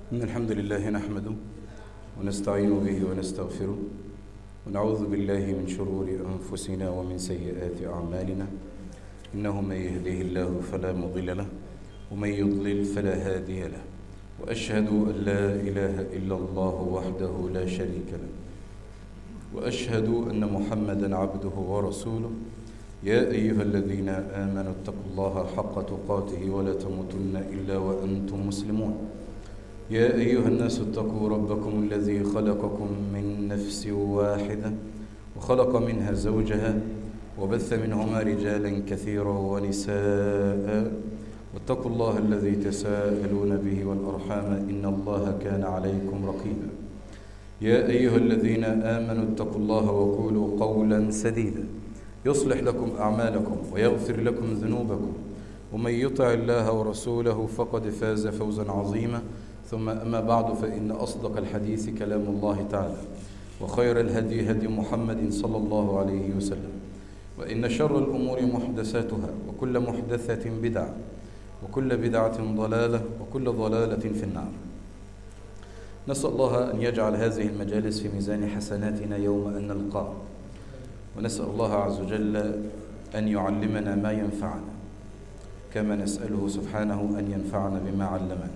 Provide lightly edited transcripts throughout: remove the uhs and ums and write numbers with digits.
إن الحمد لله نحمده ونستعين به ونستغفره ونعوذ بالله من شرور أنفسنا ومن سيئات أعمالنا. إنه من يهده الله فلا مضل له ومن يضلل فلا هادي له، وأشهد أن لا إله إلا الله وحده لا شريك له، وأشهد أن محمدا عبده ورسوله. يا أيها الذين آمنوا اتقوا الله حق تقاته ولا تموتن إلا وأنتم مسلمون. يا أيها الناس اتقوا ربكم الذي خلقكم من نفس واحدة وخلق منها زوجها وبث منهما رجالا كثيرا ونساء، واتقوا الله الذي تساءلون به والأرحام إن الله كان عليكم رقيبا. يا أيها الذين آمنوا اتقوا الله وقولوا قولا سديدا يصلح لكم أعمالكم ويغفر لكم ذنوبكم، ومن يطع الله ورسوله فقد فاز فوزا عظيما. ثم أما بعد، فإن أصدق الحديث كلام الله تعالى، وخير الهدي هدي محمد صلى الله عليه وسلم، وإن شر الأمور محدثاتها، وكل محدثة بدعة، وكل بدعة ضلالة، وكل ضلالة في النار. نسأل الله أن يجعل هذه المجالس في ميزان حسناتنا يوم أن نلقاه، ونسأل الله عز وجل أن يعلمنا ما ينفعنا، كما نسأله سبحانه أن ينفعنا بما علمنا.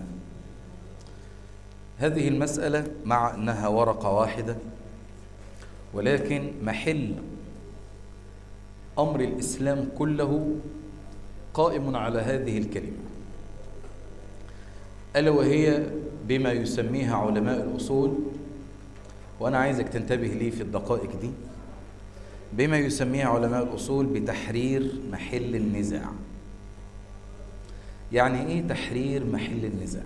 هذه المسألة مع أنها ورقة واحدة، ولكن محل أمر الإسلام كله قائم على هذه الكلمة، ألا وهي بما يسميها علماء الأصول، وأنا عايزك تنتبه لي في الدقائق دي، بما يسميها علماء الأصول بتحرير محل النزاع. يعني إيه تحرير محل النزاع؟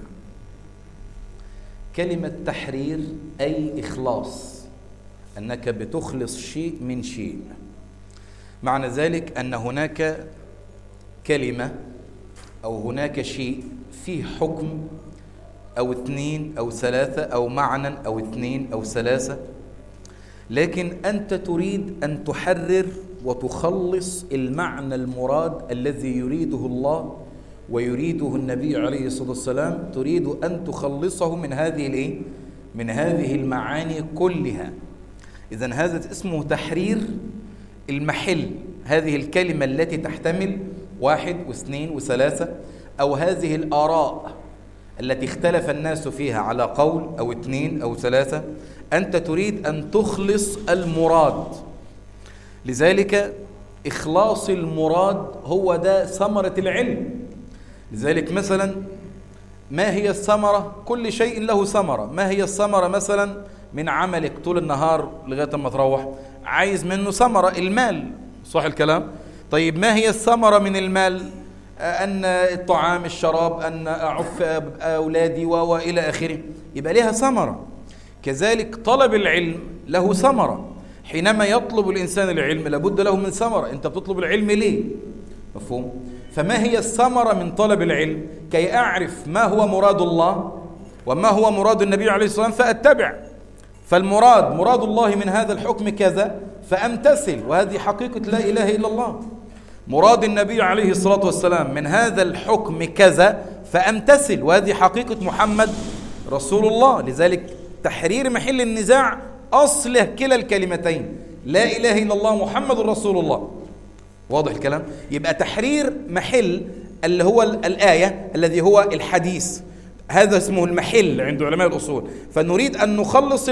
كلمة تحرير أي إخلاص، أنك بتخلص شيء من شيء. معنى ذلك أن هناك كلمة أو هناك شيء فيه حكم أو اثنين أو ثلاثة أو معنى أو اثنين أو ثلاثة، لكن أنت تريد أن تحرر وتخلص المعنى المراد الذي يريده الله ويريده النبي عليه الصلاة والسلام، تريد أن تخلصه من هذه المعاني كلها. إذن هذا اسمه تحرير المحل، هذه الكلمة التي تحتمل واحد واثنين وثلاثة، أو هذه الآراء التي اختلف الناس فيها على قول أو اثنين أو ثلاثة، أنت تريد أن تخلص المراد. لذلك إخلاص المراد هو ده ثمرة العلم. لذلك مثلا ما هي الثمرة؟ كل شيء له ثمرة. ما هي الثمرة مثلا من عملك طول النهار لغاية ما تروح؟ عايز منه ثمرة، المال، صح الكلام؟ طيب ما هي الثمرة من المال؟ أن الطعام، الشراب، أن أعف أولادي وإلى آخره، يبقى لها ثمرة. كذلك طلب العلم له ثمرة. حينما يطلب الإنسان العلم لابد له من ثمرة. أنت بتطلب العلم ليه؟ مفهوم؟ فما هي الثمرة من طلب العلم؟ كي أعرف ما هو مراد الله وما هو مراد النبي عليه الصلاة والسلام فأتبع. مراد الله من هذا الحكم كذا فأمتثل، وهذه حقيقة لا إله إلا الله. مراد النبي عليه الصلاة والسلام من هذا الحكم كذا فأمتثل، وهذه حقيقة محمد رسول الله. لذلك تحرير محل النزاع أصله كلا الكلمتين، لا إله إلا الله محمد رسول الله. واضح الكلام؟ يبقى تحرير محل اللي هو الآية، الذي هو الحديث، هذا اسمه المحل عند علماء الأصول. فنريد أن نخلص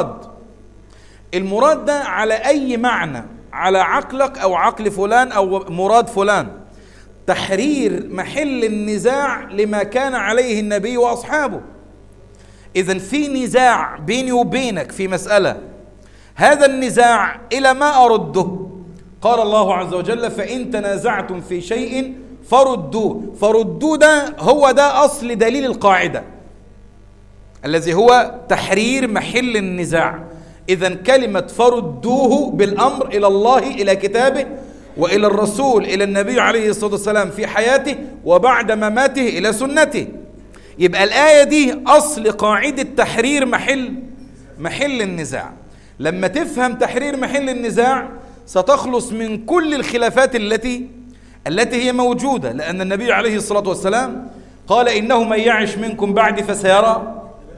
المراد ده على أي معنى، على عقلك أو عقل فلان أو مراد فلان. تحرير محل النزاع لما كان عليه النبي وأصحابه. إذن في نزاع بيني وبينك في مسألة، هذا النزاع إلى ما أرده؟ قال الله عز وجل: فإن تنازعتم في شيء فردوه ده هو ده أصل دليل القاعدة الذي هو تحرير محل النزاع. إذن كلمة فردوه بالأمر إلى الله، إلى كتابه، وإلى الرسول، إلى النبي عليه الصلاة والسلام في حياته، وبعد مماته إلى سنته. يبقى الآية دي أصل قاعدة تحرير محل النزاع. لما تفهم تحرير محل النزاع ستخلص من كل الخلافات التي هي موجودة، لأن النبي عليه الصلاة والسلام قال: إنه من يعش منكم بعد فسيرى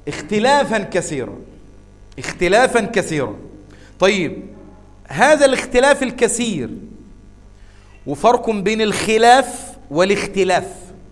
اختلافا كثيرا، اختلافا كثيرا. طيب هذا الاختلاف الكثير، وفرق بين الخلاف والاختلاف.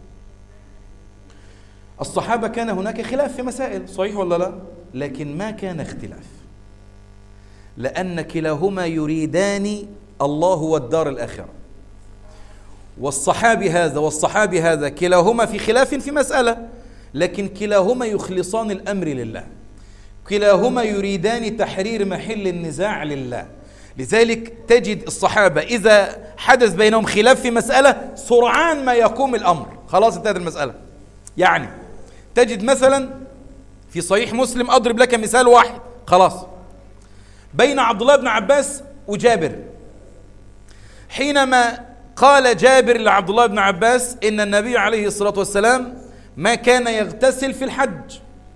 الصحابة كان هناك خلاف في مسائل، صحيح ولا لا؟ لكن ما كان اختلاف، لأن كلاهما يريدان الله والدار الآخرة. والصحابي هذا والصحابي هذا كلاهما في خلاف في مسألة، لكن كلاهما يخلصان الأمر لله، كلاهما يريدان تحرير محل النزاع لله. لذلك تجد الصحابة إذا حدث بينهم خلاف في مسألة سرعان ما يقوم الأمر، خلاص انتهت المسألة. يعني تجد مثلا في صحيح مسلم، أضرب لك مثال واحد خلاص، بين عبد الله بن عباس وجابر، حينما قال جابر لعبد الله بن عباس إن النبي عليه الصلاة والسلام ما كان يغتسل في الحج.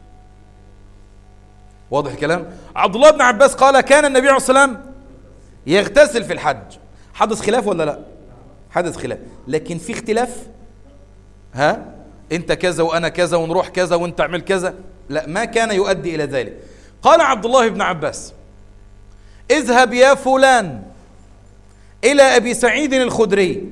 واضح الكلام؟ عبد الله بن عباس قال كان النبي عليه الصلاة والسلام يغتسل في الحج. حدث خلاف ولا لا؟ حدث خلاف، لكن في اختلاف. ها انت كذا وانا كذا ونروح كذا وانت اعمل كذا، لا، ما كان يؤدي الى ذلك. قال عبد الله بن عباس اذهب يا فلان الى ابي سعيد الخدري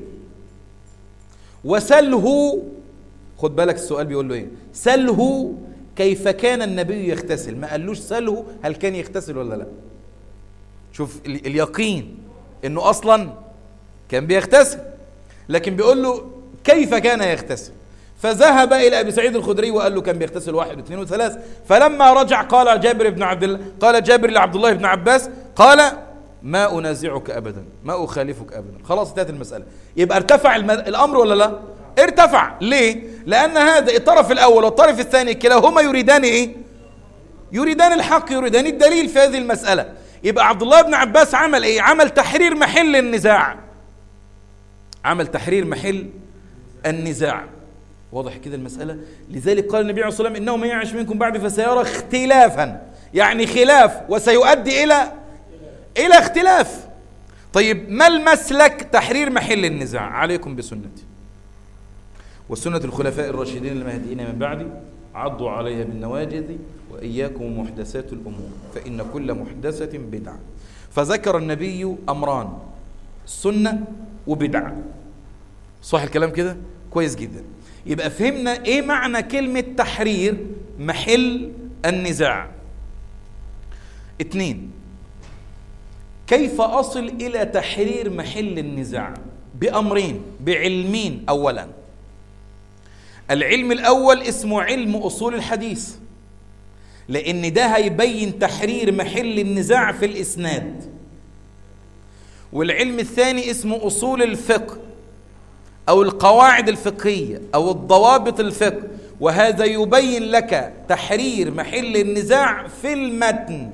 وسله، خد بالك السؤال بيقول له ايه، سله كيف كان النبي يغتسل، ما قالوش سله هل كان يغتسل ولا لا. شوف اليقين انه اصلا كان بيغتسل، لكن بيقول له كيف كان يغتسل. فذهب الى ابي سعيد الخدري وقال له كان بيغتسل 1 و2 و3. فلما رجع قال جابر لعبد الله بن عباس قال ما انازعك ابدا، ما اخالفك ابدا. خلاص انتهت المساله. يبقى ارتفع الامر ولا لا؟ ارتفع. ليه؟ لان هذا الطرف الاول والطرف الثاني كلاهما يريدان ايه؟ يريدان الحق، يريدان الدليل في هذه المساله. يبقى عبد الله بن عباس عمل ايه؟ عمل تحرير محل النزاع، عمل تحرير محل النزاع. واضح كده المسألة؟ لذلك قال النبي عليه الصلاة والسلام إنه من يعش منكم بعد فسيرى اختلافا، يعني خلاف وسيؤدي إلى اختلاف. طيب ما المسلك تحرير محل النزاع؟ عليكم بسنتي وسنة الخلفاء الراشدين المهديين من بعدي، عضوا عليها بالنواجذ وإياكم محدثات الأمور فإن كل محدثة بدعة. فذكر النبي أمران، سنة وبدعة. صح الكلام كده؟ كويس جدا. يبقى فهمنا ايه معنى كلمة تحرير محل النزاع. 2، كيف أصل إلى تحرير محل النزاع؟ بأمرين، بعلمين. أولا العلم الأول اسمه علم أصول الحديث، لأن ده هيبين تحرير محل النزاع في الإسناد. والعلم الثاني اسمه أصول الفقه أو القواعد الفقهية أو الضوابط الفقه، وهذا يبين لك تحرير محل النزاع في المتن.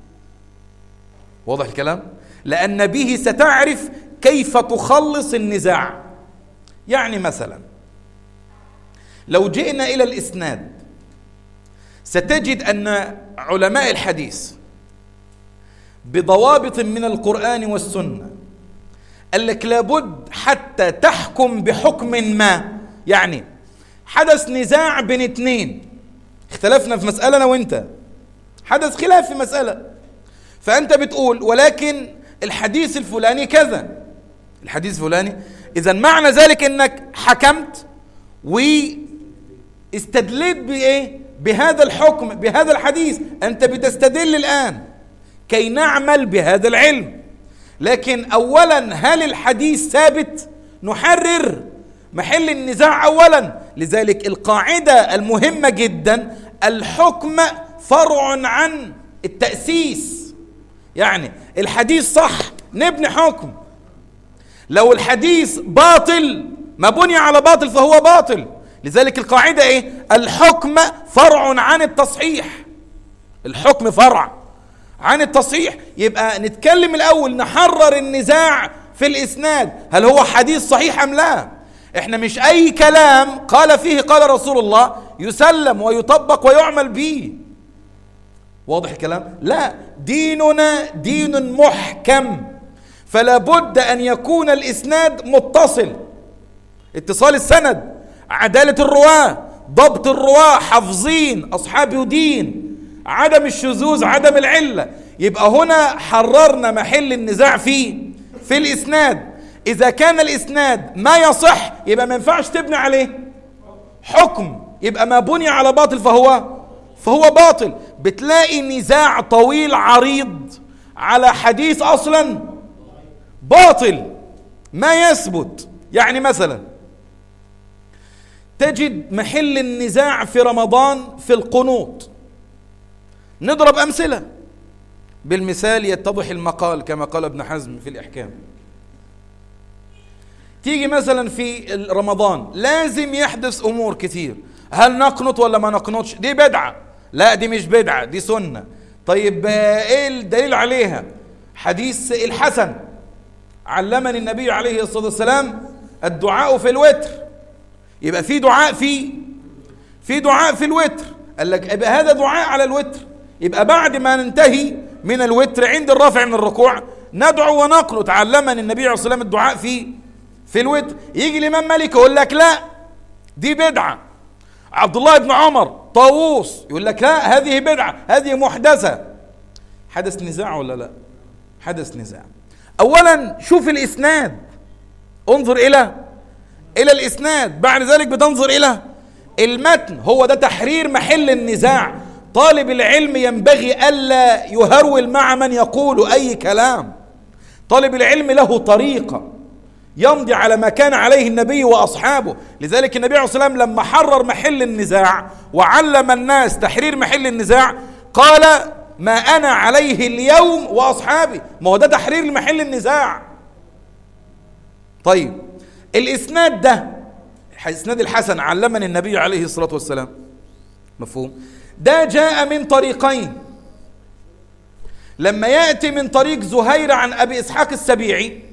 واضح الكلام؟ لأن به ستعرف كيف تخلص النزاع. يعني مثلا لو جئنا إلى الإسناد ستجد أن علماء الحديث بضوابط من القرآن والسنة قال لك لابد حتى تحكم بحكم ما. يعني حدث نزاع بين اثنين، اختلفنا في مسألة أنا وانت، حدث خلاف في مسألة، فأنت بتقول ولكن الحديث الفلاني كذا، الحديث الفلاني، إذن معنى ذلك أنك حكمت واستدلت بإيه؟ بهذا الحكم، بهذا الحديث. أنت بتستدل الآن كي نعمل بهذا العلم. لكن أولا هل الحديث ثابت؟ نحرر محل النزاع أولا. لذلك القاعدة المهمة جدا، الحكم فرع عن التأسيس. يعني الحديث صح نبني حكم، لو الحديث باطل ما بني على باطل فهو باطل. لذلك القاعدة ايه؟ الحكم فرع عن التصحيح، الحكم فرع عن التصحيح. يبقى نتكلم الأول نحرر النزاع في الإسناد، هل هو حديث صحيح أم لا؟ احنا مش أي كلام قال فيه قال رسول الله يسلم ويطبق ويعمل به. واضح الكلام؟ لا، ديننا دين محكم، فلا بد أن يكون الإسناد متصل، اتصال السند، عدالة الرواة، ضبط الرواة، حافظين، أصحاب دين، عدم الشذوذ، عدم العلة. يبقى هنا حررنا محل النزاع في الإسناد. إذا كان الإسناد ما يصح يبقى ما ينفعش تبني عليه حكم، يبقى ما بني على باطل فهو باطل. بتلاقي نزاع طويل عريض على حديث أصلا باطل ما يثبت. يعني مثلا تجد محل النزاع في رمضان في القنوط. نضرب أمثلة، بالمثال يتضح المقال كما قال ابن حزم في الإحكام. تيجي مثلا في رمضان لازم يحدث أمور كتير، هل نقنط ولا ما نقنطش؟ دي بدعة؟ لا دي مش بدعة، دي سنة. طيب ايه الدليل عليها؟ حديث الحسن، علمني النبي عليه الصلاة والسلام الدعاء في الوتر. يبقى في دعاء في دعاء في الوتر. قال لك يبقى هذا دعاء على الوتر، يبقى بعد ما ننتهي من الوتر عند الرفع من الركوع ندعو ونقنط. علمني النبي عليه الصلاة والسلام الدعاء في الوتر. يجي الإمام مالك يقول لك لا دي بدعة. عبد الله بن عمر، طاووس يقول لك لا هذه بدعة، هذه محدثة. حدث نزاع ولا لا؟ حدث نزاع. أولا شوف الإسناد، انظر إلى الإسناد، بعد ذلك بتنظر إلى المتن. هو ده تحرير محل النزاع. طالب العلم ينبغي ألا يهرول مع من يقول أي كلام. طالب العلم له طريقة يمضي على ما كان عليه النبي وأصحابه. لذلك النبي عليه الصلاة والسلام لما حرر محل النزاع وعلم الناس تحرير محل النزاع قال ما أنا عليه اليوم وأصحابي. ما هو ده تحرير محل النزاع. طيب الإسناد ده، إسناد الحسن علمني النبي عليه الصلاة والسلام، مفهوم؟ ده جاء من طريقين. لما يأتي من طريق زهير عن أبي إسحاق السبيعي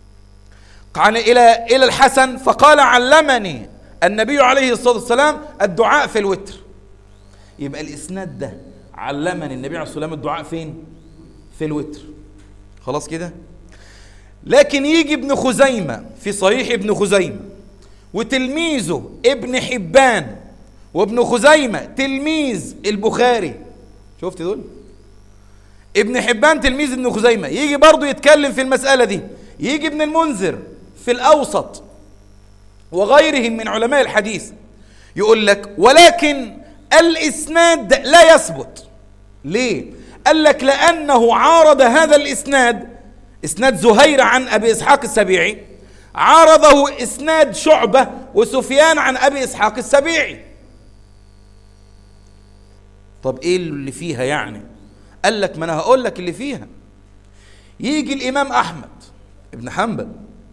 إلى الحسن فقال علمني النبي عليه الصلاة والسلام الدعاء في الوتر، يبقى الإسناد ده علمني النبي عليه الصلاة والسلام الدعاء فين؟ في الوتر. خلاص كده. لكن يجي ابن خزيمة في صحيح ابن خزيمة وتلميذه ابن حبان، وابن خزيمة تلميذ البخاري، شفت دول؟ ابن حبان تلميذ ابن خزيمة، يجي برضو يتكلم في المسألة دي. يجي ابن المنذر في الأوسط وغيرهم من علماء الحديث يقول لك ولكن الإسناد لا يثبت. ليه؟ قال لك لأنه عارض هذا الإسناد، إسناد زهير عن أبي إسحاق السبيعي، عارضه إسناد شعبة وسفيان عن أبي إسحاق السبيعي. طب إيه اللي فيها يعني؟ قال لك ما أنا هقول لك اللي فيها. يجي الإمام أحمد ابن حنبل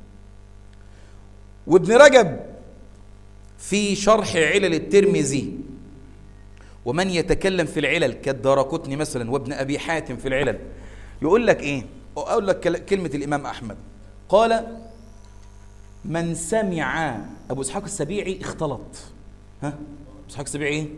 وابن رجب في شرح علل الترمذي، ومن يتكلم في العلل كالدارقطني مثلا وابن أبي حاتم في العلل، يقول لك إيه؟ أقول لك كلمة الإمام أحمد قال من سمع أبو إسحاق السبيعي اختلط. أبو إسحاق السبيعي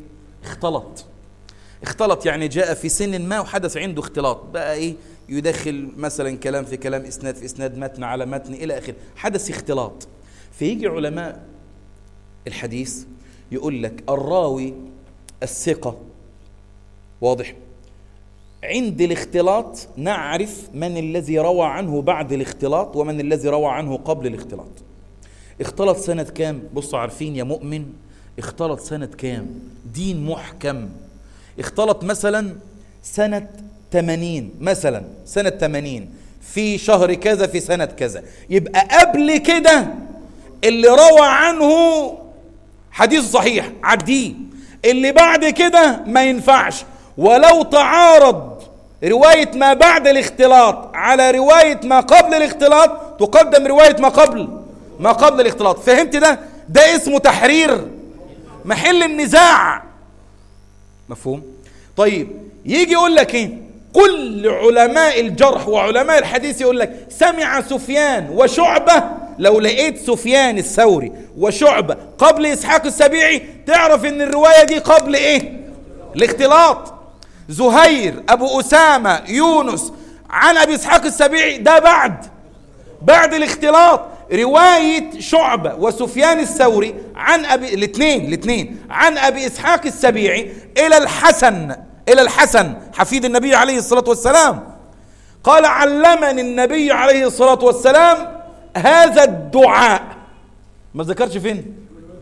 اختلط يعني جاء في سن ما وحدث عنده اختلاط، بقى إيه؟ يدخل مثلا كلام في كلام، إسناد في إسناد، متن على متن إلى آخره، حدث اختلاط. فيجي علماء الحديث يقول لك الراوي الثقة، واضح، عند الاختلاط نعرف من الذي روى عنه بعد الاختلاط ومن الذي روى عنه قبل الاختلاط. اختلط سنة كام؟ بصوا عارفين يا مؤمن اختلط سنة كام؟ دين محكم. اختلط مثلا سنة 80 مثلا، سنة 80 في شهر كذا في سنة كذا، يبقى قبل كده اللي روى عنه حديث صحيح عديه، اللي بعد كده ما ينفعش. ولو تعارض رواية ما بعد الاختلاط على رواية ما قبل الاختلاط تقدم رواية ما قبل الاختلاط. فهمت ده؟ ده اسمه تحرير محل النزاع، مفهوم؟ طيب يجي يقول لك ايه؟ كل علماء الجرح وعلماء الحديث يقول لك سمع سفيان وشعبة. لو لقيت سفيان الثوري وشعبة قبل إسحاق السبيعي تعرف ان الرواية دي قبل ايه؟ الاختلاط. زهير، أبو أسامة، يونس عن أبي إسحاق السبيعي ده بعد الاختلاط. رواية شعبة وسفيان الثوري عن الاثنين عن أبي إسحاق السبيعي إلى الحسن حفيد النبي عليه الصلاة والسلام، قال علمني النبي عليه الصلاة والسلام هذا الدعاء. ما ذكرش فين؟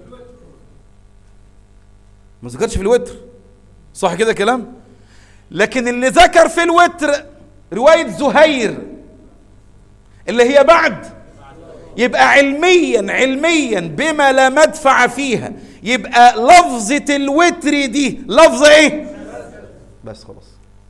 ما ذكرش في الوتر، صح كده كلام؟ لكن اللي ذكر في الوتر رواية زهير اللي هي بعد، يبقى علميا بما لا مدفع فيها، يبقى لفظة الوتر دي لفظة ايه؟ بس خلاص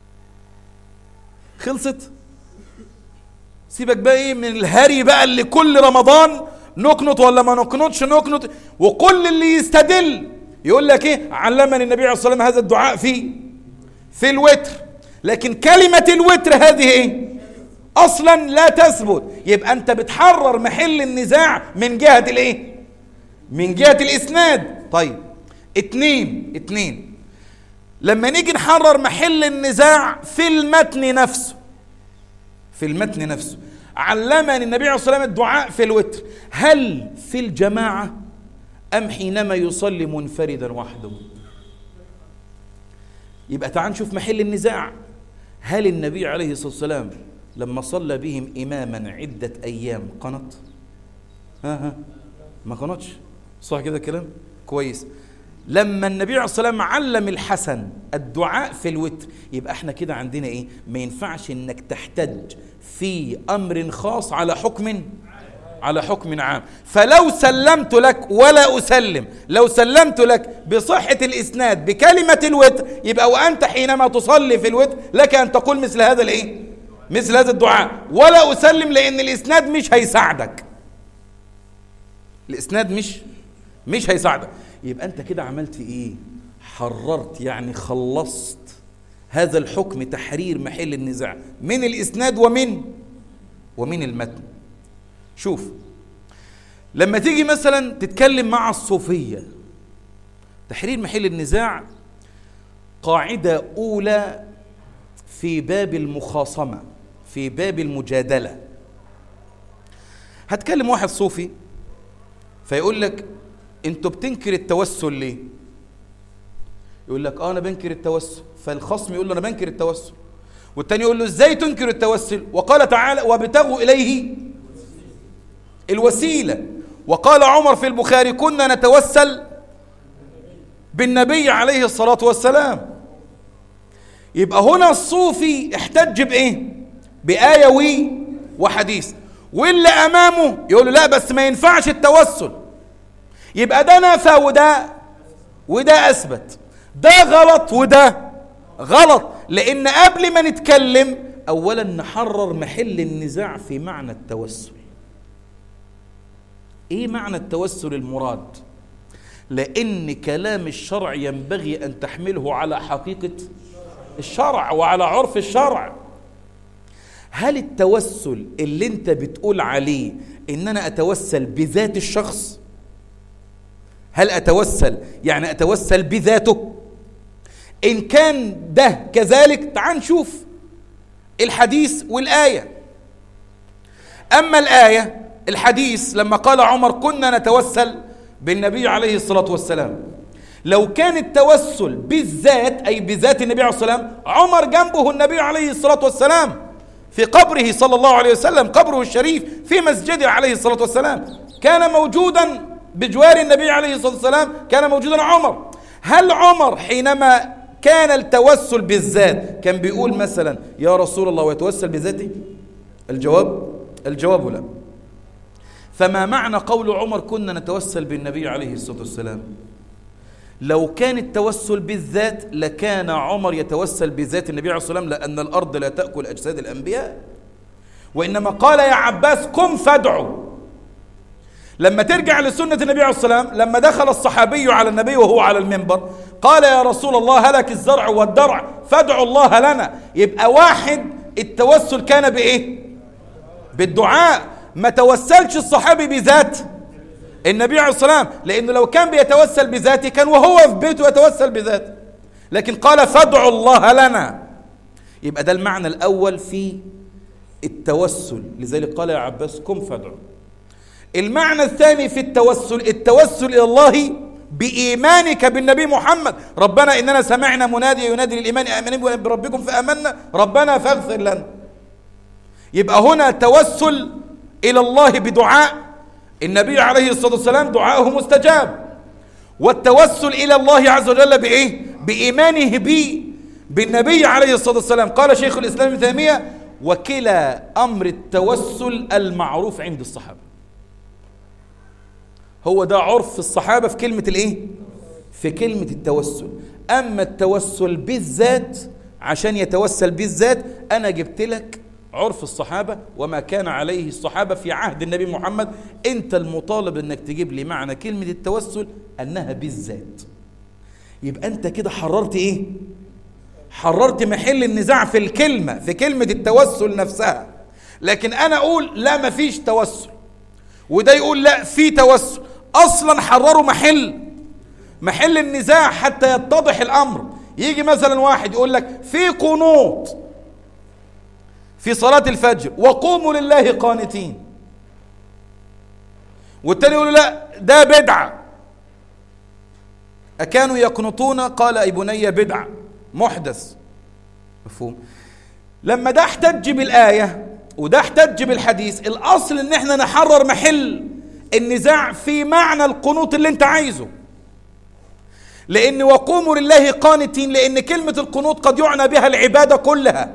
خلصت. سيبك بقى ايه من الهري بقى اللي كل رمضان نقنط ولا ما نقنطش نقنط، وكل اللي يستدل يقول لك ايه علمني النبي عليه الصلاة والسلام هذا الدعاء في الوتر، لكن كلمة الوتر هذه ايه اصلا لا تثبت. يبقى انت بتحرر محل النزاع من جهة الايه؟ من جهة الاسناد. طيب اتنين لما نيجي نحرر محل النزاع في المتن نفسه علمني النبي عليه الصلاة والسلام الدعاء في الوتر، هل في الجماعة أم حينما يصلي منفردا وحده؟ يبقى تعال نشوف محل النزاع. هل النبي عليه الصلاة والسلام لما صلى بهم إماما عدة أيام قنط؟ ما قنطش، صح كده كلام كويس. لما النبي عليه الصلاة والسلام علم الحسن الدعاء في الوتر، يبقى احنا كده عندنا ايه؟ ما ينفعش انك تحتج في امر خاص على حكم عام. فلو سلمت لك ولا اسلم، لو سلمت لك بصحة الاسناد بكلمة الوتر، يبقى وانت حينما تصلي في الوتر لك ان تقول مثل هذا الايه؟ مثل هذا الدعاء، ولا اسلم لان الاسناد مش هيساعدك. الاسناد مش هيساعدك. يبقى انت كده عملت ايه؟ حررت، يعني خلصت هذا الحكم تحرير محل النزاع من الاسناد ومن المتن. شوف لما تيجي مثلا تتكلم مع الصوفية، تحرير محل النزاع قاعدة أولى في باب المخاصمة، في باب المجادلة. هتكلم واحد صوفي فيقول لك انتوا بتنكر التوسل ليه؟ يقول لك انا بنكر التوسل، فالخصم يقول له انا بنكر التوسل، والتاني يقول له ازاي تنكر التوسل؟ وقال تعالى وابتغوا اليه الوسيلة. وقال عمر في البخاري كنا نتوسل بالنبي عليه الصلاة والسلام. يبقى هنا الصوفي احتج بايه؟ بآية وحديث، واللي امامه يقول له لا بس ما ينفعش التوسل. يبقى ده نفى وده اثبت، ده غلط وده غلط. لان قبل ما نتكلم اولا نحرر محل النزاع في معنى التوسل. ايه معنى التوسل المراد؟ لان كلام الشرع ينبغي ان تحمله على حقيقة الشرع وعلى عرف الشرع. هل التوسل اللي انت بتقول عليه ان انا اتوسل بذات الشخص؟ هل اتوسل يعني اتوسل بذاته؟ ان كان ده كذلك تعال نشوف الحديث والآية. اما الحديث لما قال عمر كنا نتوسل بالنبي عليه الصلاة والسلام، لو كان التوسل بالذات أي بذات النبي عليه الصلاة والسلام، عمر جنبه النبي عليه الصلاة والسلام في قبره صلى الله عليه وسلم، قبره الشريف في مسجده عليه الصلاة والسلام، كان موجودا بجوار النبي عليه الصلاة والسلام، كان موجودا عمر. هل عمر حينما كان التوسل بالذات كان بيقول مثلا يا رسول الله ويتوسل بذاته؟ الجواب لا. فما معنى قول عمر كنا نتوسل بالنبي عليه الصلاة والسلام؟ لو كان التوسل بالذات لكان عمر يتوسل بذات النبي عليه الصلاة والسلام، لأن الأرض لا تأكل أجساد الأنبياء. وإنما قال يا عباس قم فادعو. لما ترجع لسنة النبي عليه الصلاة والسلام، لما دخل الصحابي على النبي وهو على المنبر قال يا رسول الله هلك الزرع والدرع فادعوا الله لنا. يبقى واحد التوسل كان بإيه؟ بالدعاء. ما توسلش الصحابي بذات النبي عليه الصلاة والسلام، لأنه لو كان بيتوسل بذاته كان وهو في بيته يتوسل بذاته، لكن قال فادعوا الله لنا. يبقى ده المعنى الأول في التوسل، لذلك قال يا عباس قم فادعوا. المعنى الثاني في التوسل إلى الله بإيمانك بالنبي محمد. ربنا إننا سمعنا منادي ينادي للإيمان آمنوا بربكم فآمنا ربنا فاغفر لنا. يبقى هنا توسل إلى الله بدعاء النبي عليه الصلاة والسلام دعاءه مستجاب، والتوسل إلى الله عز وجل بإيه؟ بإيمانه بالنبي عليه الصلاة والسلام. قال شيخ الإسلام ابن تيمية: وكلا أمر التوسل المعروف عند الصحابة. هو ده عرف الصحابة في كلمة الإيه؟ في كلمة التوسل. أما التوسل بالذات عشان يتوسل بالذات، أنا جبت لك عرف الصحابة وما كان عليه الصحابة في عهد النبي محمد. أنت المطالب أنك تجيب لي معنى كلمة التوسل أنها بالذات. يبقى أنت كده حررت إيه؟ حررت محل النزاع في الكلمة، في كلمة التوسل نفسها. لكن أنا أقول لا مفيش توسل، وده يقول لا في توسل، أصلا حرروا محل النزاع حتى يتضح الأمر. يجي مثلا واحد يقول لك في قنوط في صلاة الفجر وقوموا لله قانتين، والتاني يقول لا ده بدعة. أكانوا يقنطون؟ قال أي بني بدعة محدث. مفهوم؟ لما ده احتج بالآية وده احتج بالحديث، الأصل ان احنا نحرر محل النزاع في معنى القنوط اللي انت عايزه. لأن وقوموا لله قانتين، لأن كلمة القنوط قد يعنى بها العبادة كلها.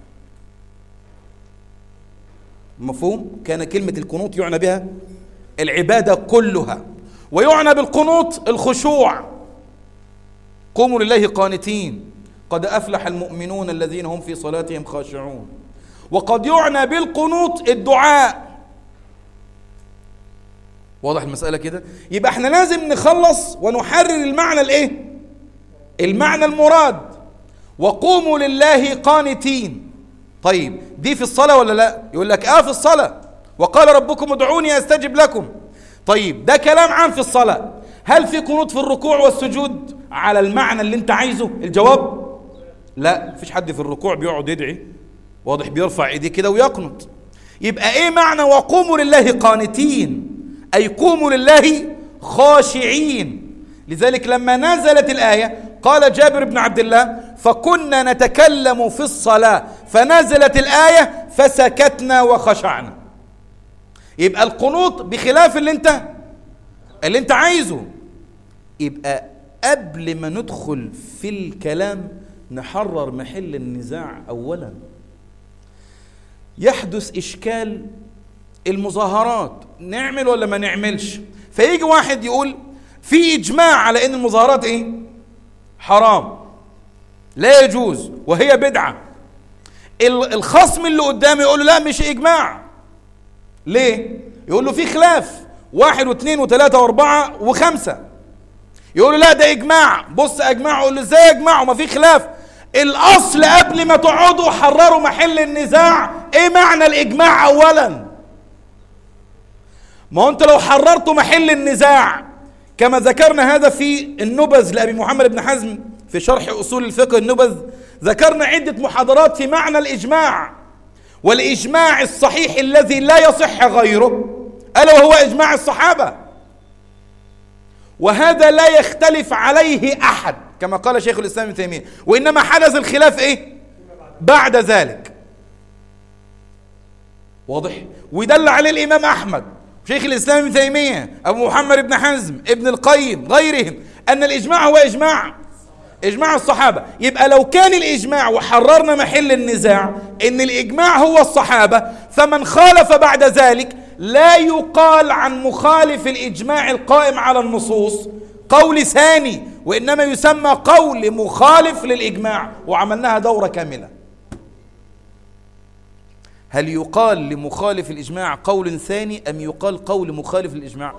مفهوم؟ كان كلمة القنوط يعنى بها العبادة كلها، ويعنى بالقنوط الخشوع. قوموا لله قانتين قد أفلح المؤمنون الذين هم في صلاتهم خاشعون. وقد يعنى بالقنوط الدعاء. واضح المسألة كده؟ يبقى احنا لازم نخلص ونحرر المعنى الايه؟ المعنى المراد. وقوموا لله قانتين. طيب دي في الصلاة ولا لا؟ يقول لك في الصلاة. وقال ربكم ادعوني استجب لكم. طيب ده كلام عام في الصلاة. هل في قنوط في الركوع والسجود على المعنى اللي انت عايزه؟ الجواب لا، مفيش حد في الركوع بيقعد يدعي. واضح؟ بيرفع ايديه كده ويقنط. يبقى ايه معنى وقوموا لله قانتين؟ اي قوموا لله خاشعين. لذلك لما نزلت الآية قال جابر بن عبد الله: فكنا نتكلم في الصلاة فنزلت الآية فسكتنا وخشعنا. يبقى القنوط بخلاف اللي انت عايزه. يبقى قبل ما ندخل في الكلام نحرر محل النزاع. أولا يحدث إشكال المظاهرات، نعمل ولا ما نعملش؟ فيجي واحد يقول في إجماع على إن المظاهرات إيه؟ حرام، لا يجوز وهي بدعة. الخصم اللي قدامي يقول له لا مش إجماع. ليه؟ يقول له في خلاف 1 و2 و3 و4 و5. يقول له لا ده إجماع. بص أجمعوا. يقول له إزاي أجمعوا؟ ما في خلاف. الأصل قبل ما تقعدوا حرروا محل النزاع. إيه معنى الإجماع أولا؟ ما أنت لو حررتوا محل النزاع كما ذكرنا هذا في النبذ لأبي محمد بن حزم في شرح أصول الفقه النبذ، ذكرنا عدة محاضرات في معنى الإجماع. والإجماع الصحيح الذي لا يصح غيره ألا وهو إجماع الصحابة، وهذا لا يختلف عليه أحد كما قال شيخ الإسلام ابن تيمية. وإنما حدث الخلاف إيه؟ بعد ذلك. واضح؟ ويدل عليه الإمام أحمد، شيخ الإسلام ابن تيمية، أبو محمد بن حزم، ابن القيم، غيرهم، أن الإجماع هو إجماع الصحابة. يبقى لو كان الإجماع وحررنا محل النزاع إن الإجماع هو الصحابة، فمن خالف بعد ذلك لا يقال عن مخالف الإجماع القائم على النصوص قول ثاني، وإنما يسمى قول مخالف للإجماع. وعملناها دورة كاملة. هل يقال لمخالف الإجماع قول ثاني أم يقال قول مخالف للإجماع؟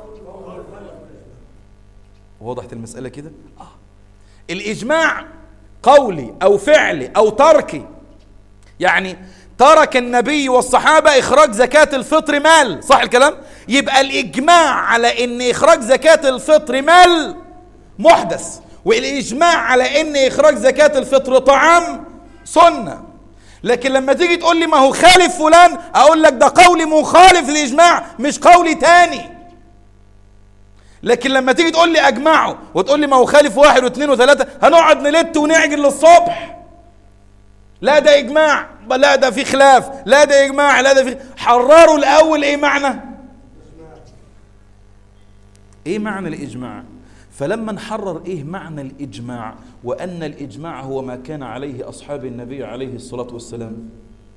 وضحت المسألة كده؟ الإجماع قولي أو فعلي أو تركي. يعني ترك النبي والصحابة إخراج زكاة الفطر مال، صح الكلام؟ يبقى الإجماع على إن إخراج زكاة الفطر مال محدث، والإجماع على إن إخراج زكاة الفطر طعام سنة. لكن لما تيجي تقول لي ما هو خالف فلان، اقول لك ده قولي مخالف للاجماع مش قولي تاني. لكن لما تيجي تقول لي اجمعوا وتقول لي ما هو خالف 1 و2 و3، هنقعد نلت ونعجل للصبح. لا ده اجماع، لا ده في خلاف، لا ده اجماع، لا ده في. حرروا الاول ايه معنى الاجماع. فلما نحرر ايه معنى الاجماع، وان الاجماع هو ما كان عليه اصحاب النبي عليه الصلاة والسلام،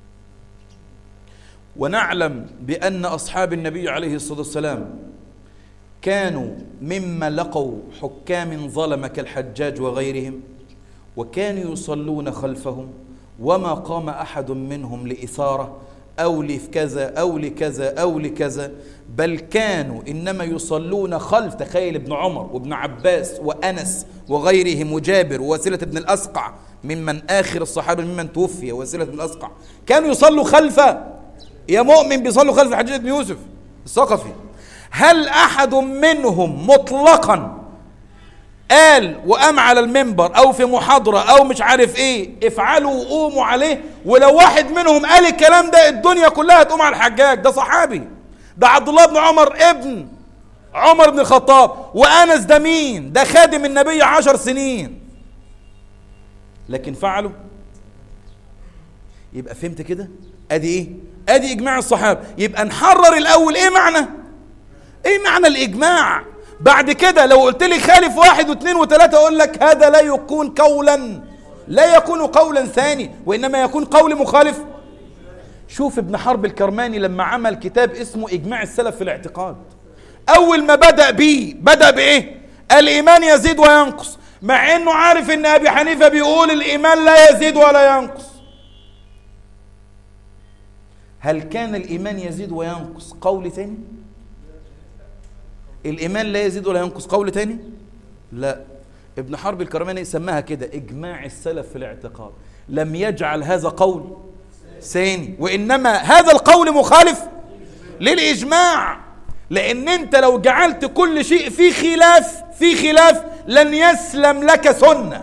ونعلم بان اصحاب النبي عليه الصلاة والسلام كانوا مما لقوا حكام ظلم كالحجاج وغيرهم، وكانوا يصلون خلفهم، وما قام أحد منهم لإثارة أو لكذا أو لكذا أو لكذا، بل كانوا إنما يصلون خلف. تخيل ابن عمر وابن عباس وأنس وغيرهم وجابر ووسيلة بن الأسقع، ممن آخر الصحابة ممن توفي وسيلة بن الأسقع، كانوا يصلوا خلفه. يا مؤمن بيصلوا خلف الحجاج بن يوسف الثقفي. هل أحد منهم مطلقا قال وقام على المنبر أو في محاضرة أو مش عارف إيه افعلوا وقوموا عليه؟ ولو واحد منهم قال الكلام ده الدنيا كلها تقوم على الحجاج. ده صحابي، ده عبد الله بن عمر ابن عمر بن الخطاب. وأنس ده مين؟ ده خادم النبي 10 سنين، لكن فعلوا. يبقى فهمت كده؟ ادي ايه؟ ادي اجماع الصحابة. يبقى نحرر الاول ايه معنى الاجماع. بعد كده لو قلت لي خالف 1 و2 و3 اقول لك هذا لا يكون قولا ثاني، وانما يكون قول مخالف. شوف ابن حرب الكرماني لما عمل كتاب اسمه اجماع السلف في الاعتقاد، اول ما بدأ بايه؟ الايمان يزيد وينقص، مع انه عارف ان ابي حنيفة بيقول الايمان لا يزيد ولا ينقص. هل كان الايمان يزيد وينقص قول ثاني؟ الإيمان لا يزيد ولا ينقص قول تاني؟ لا. ابن حرب الكرماني سماها كده إجماع السلف في الاعتقاد، لم يجعل هذا قول ثاني، وإنما هذا القول مخالف للإجماع. لأن أنت لو جعلت كل شيء في خلاف لن يسلم لك سنة،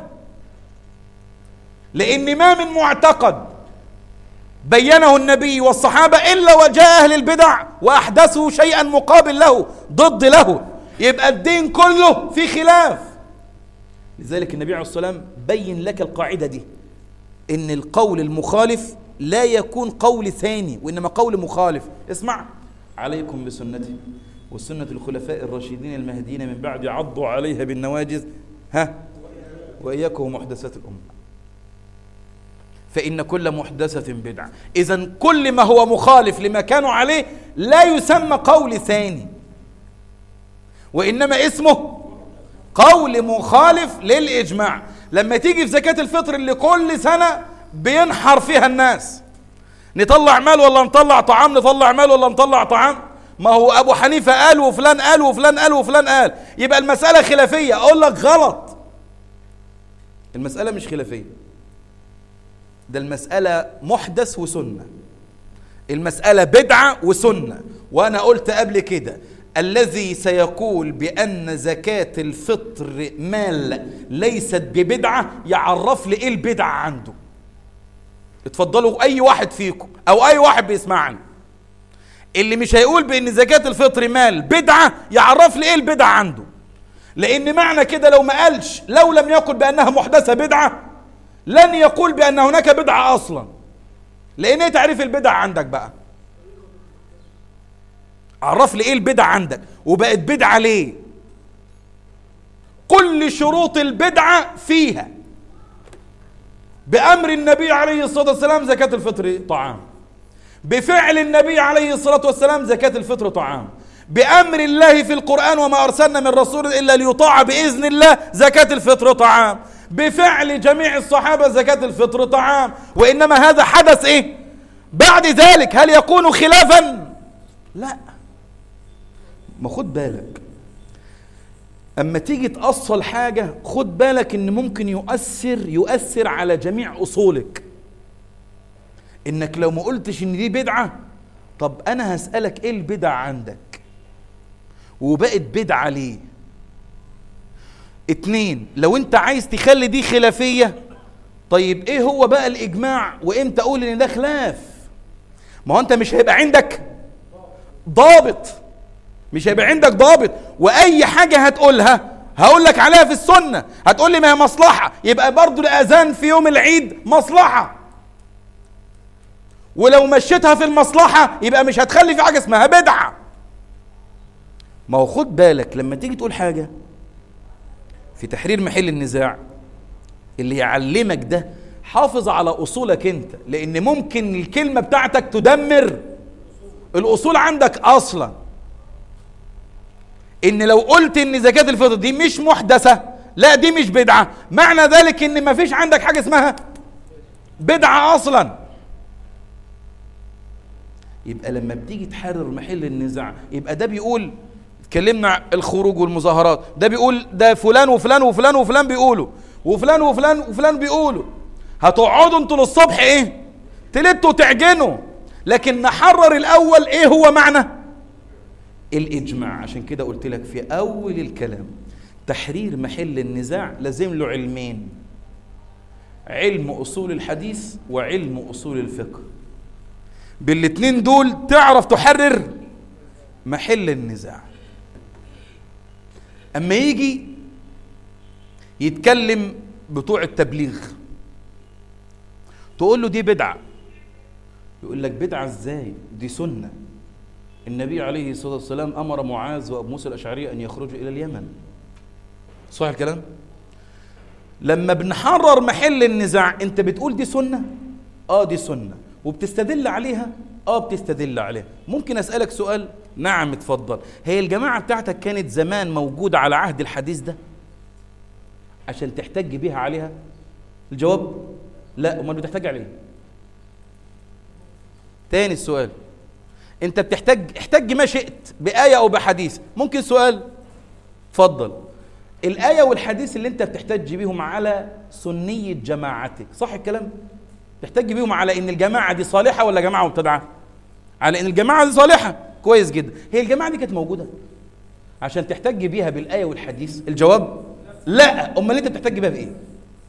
لأن ما من معتقد بينه النبي والصحابة إلا وجاء أهل البدع وأحدثوا شيئا مقابل له ضد له، يبقى الدين كله في خلاف. لذلك النبي عليه الصلاة والسلام بين لك القاعدة دي، إن القول المخالف لا يكون قول ثاني وإنما قول مخالف. اسمع: عليكم بسنتي وسنة الخلفاء الراشدين المهديين من بعد، عضوا عليها بالنواجذ وإياكم محدثات الأمة، فإن كل محدثة بدعة. إذن كل ما هو مخالف لما كانوا عليه لا يسمى قول ثاني، وإنما اسمه قول مخالف للإجماع. لما تيجي في زكاة الفطر اللي كل سنة بينحر فيها الناس، نطلع مال ولا نطلع طعام، نطلع مال ولا نطلع طعام، ما هو أبو حنيفة قال وفلان قال وفلان قال وفلان قال، يبقى المسألة خلافية. أقول لك غلط، المسألة مش خلافية، ده المسألة محدث وسنة، المسألة بدعة وسنة. وأنا قلت قبل كده الذي سيقول بأن زكاة الفطر مال ليست ببدعة يعرف لي إيه البدعة عنده. اتفضلوا أي واحد فيكم أو أي واحد بيسمعني، اللي مش هيقول بأن زكاة الفطر مال بدعة يعرف لي إيه البدعة عنده. لأن معنى كده لو ما قالش، لو لم يقل بأنها محدثة بدعة، لن يقول بأن هناك بدعة أصلا. لأن ايه تعريف البدعة عندك بقى؟ عرف لي ايه البدعة عندك، وبقت بدعة ليه؟ كل شروط البدعة فيها. بأمر النبي عليه الصلاة والسلام زكاة الفطر طعام، بفعل النبي عليه الصلاة والسلام زكاة الفطر طعام، بأمر الله في القرآن وما أرسلنا من رسول إلا ليطاع بإذن الله زكاة الفطر طعام، بفعل جميع الصحابة زكاة الفطر طعام. وإنما هذا حدث إيه؟ بعد ذلك. هل يكون خلافا؟ لا. ما خد بالك أما تيجي تأصل حاجة، خد بالك إن ممكن يؤثر على جميع أصولك. إنك لو ما قلتش إن دي بدعة، طب أنا هسألك إيه البدعة عندك وبقت بدعة ليه؟ 2، لو انت عايز تخلي دي خلافية طيب ايه هو بقى الاجماع وامتى اقول ان ده خلاف؟ ما هو انت مش هيبقى عندك ضابط، مش هيبقى عندك ضابط، واي حاجة هتقولها هقول لك عليها في السنة، هتقول لي ما هي مصلحة، يبقى برضو الاذان في يوم العيد مصلحة، ولو مشيتها في المصلحة يبقى مش هتخلي في حاجة اسمها بدعة. ما هو خد بالك لما تيجي تقول حاجة في تحرير محل النزاع، اللي يعلمك ده حافظ على أصولك أنت، لأن ممكن الكلمة بتاعتك تدمر الأصول عندك أصلا. إن لو قلت إن زكاة الفطر دي مش محدثة، لا دي مش بدعة، معنى ذلك إن ما فيش عندك حاجة اسمها بدعة أصلا. يبقى لما بتيجي تحرر محل النزاع، يبقى ده بيقول، اتكلمنا الخروج والمظاهرات، ده بيقول ده فلان وفلان وفلان وفلان بيقولوا، وفلان وفلان وفلان بيقولوا، هتقعدوا انتوا للصبح ايه؟ تلتوا تعجنوا. لكن نحرر الاول ايه هو معنى الاجماع. عشان كده قلت لك في اول الكلام تحرير محل النزاع لازم له علمين: علم اصول الحديث وعلم اصول الفقه. بالاتنين دول تعرف تحرر محل النزاع. اما يجي يتكلم بتوع التبليغ تقول له دي بدعة، يقول لك بدعة ازاي؟ دي سنة. النبي عليه الصلاة والسلام أمر معاذ وأبو موسى الأشعري أن يخرجوا إلى اليمن. صح الكلام؟ لما بنحرر محل النزاع أنت بتقول دي سنة؟ دي سنة. وبتستدل عليها؟ بتستدل عليها. ممكن أسألك سؤال؟ نعم اتفضل. هي الجماعة بتاعتك كانت زمان موجودة على عهد الحديث ده عشان تحتج بيها عليها؟ الجواب لا. امال بتحتاج عليه؟ تاني السؤال، انت احتج ما شئت بآية او بحديث. ممكن سؤال؟ اتفضل. الآية والحديث اللي انت بتحتج بيهم على سنية جماعتك، صح الكلام؟ تحتج بيهم على ان الجماعة دي صالحة ولا جماعة مبتدعة؟ على ان الجماعة دي صالحة. كويس جدا. هي الجماعة دي كانت موجودة عشان تحتج بيها بالآية والحديث؟ الجواب لا. امال انت بتحتج بيها بايه؟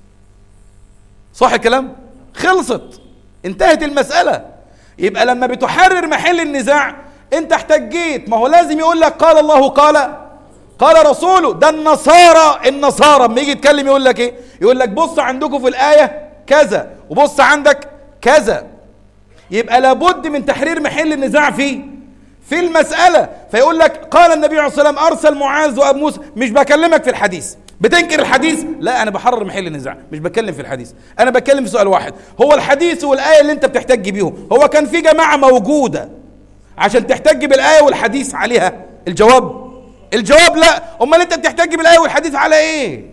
صح الكلام؟ خلصت، انتهت المسألة. يبقى لما بتحرر محل النزاع انت احتجيت، ما هو لازم يقول لك قال الله قال رسوله. ده النصارى لما يجي يتكلم يقول لك ايه؟ يقول لك بص عندكم في الآية كذا وبص عندك كذا. يبقى لابد من تحرير محل النزاع في المسألة. فيقول لك قال النبي عليه الصلاة والسلام أرسل معاذ وأبو موسى. مش بكلمك في الحديث. بتنكر الحديث؟ لا، أنا بحرر محل النزاع، مش بتكلم في الحديث. أنا بتكلم في سؤال واحد: هو الحديث والآية اللي أنت بتحتج بيهم، هو كان في جماعة موجودة عشان تحتج بالآية والحديث عليها؟ الجواب لا. أمال أنت بتحتج بالآية والحديث على إيه؟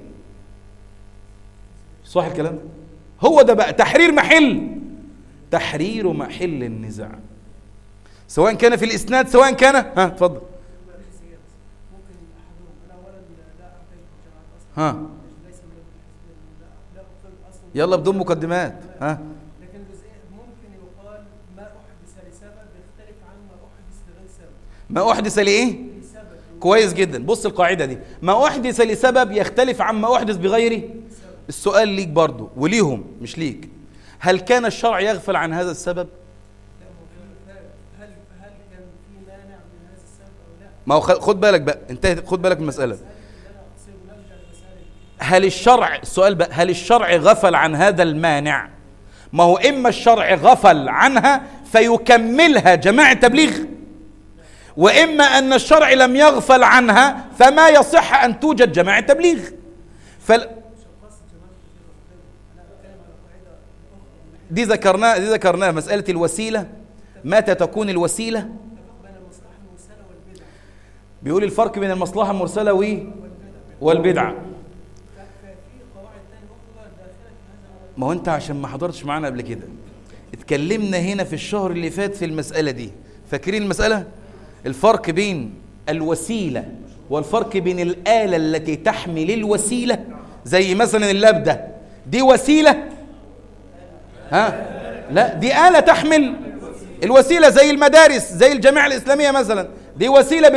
صح الكلام؟ هو ده بقى تحرير محل النزاع، سواء كان في الإسناد سواء كان اتفضل. يلا بدون مقدمات. لكن ممكن يقال ما أحدث لسبب يختلف عن ما أحدث لغير سبب. ما أحدث لإيه؟ كويس جدا. بص القاعدة دي: ما أحدث لسبب يختلف عن ما أحدث بغيره. السؤال ليك برضو وليهم مش ليك: هل كان الشرع يغفل عن هذا السبب؟ هل كان في مانع من هذا السبب أو لا؟ ما هو خد بالك بقى، انتهت، خد بالك من المسألة. هل الشرع، السؤال بقى، هل الشرع غفل عن هذا المانع؟ ما هو إما الشرع غفل عنها فيكملها جماعة تبليغ، وإما أن الشرع لم يغفل عنها فما يصح أن توجد جماعة تبليغ. دي ذكرناها مسألة الوسيلة. متى تكون الوسيلة؟ بيقول الفرق بين المصلحة المرسلة والبدعة. ما هو انت عشان ما حضرتش معانا قبل كده، اتكلمنا هنا في الشهر اللي فات في المسألة دي. فاكرين المسألة؟ الفرق بين الوسيلة والفرق بين الآلة التي تحمل الوسيلة. زي مثلا اللبدة دي وسيلة؟ لا، دي آلة تحمل الوسيلة. زي المدارس، زي الجامعة الإسلامية مثلا، دي وسيلة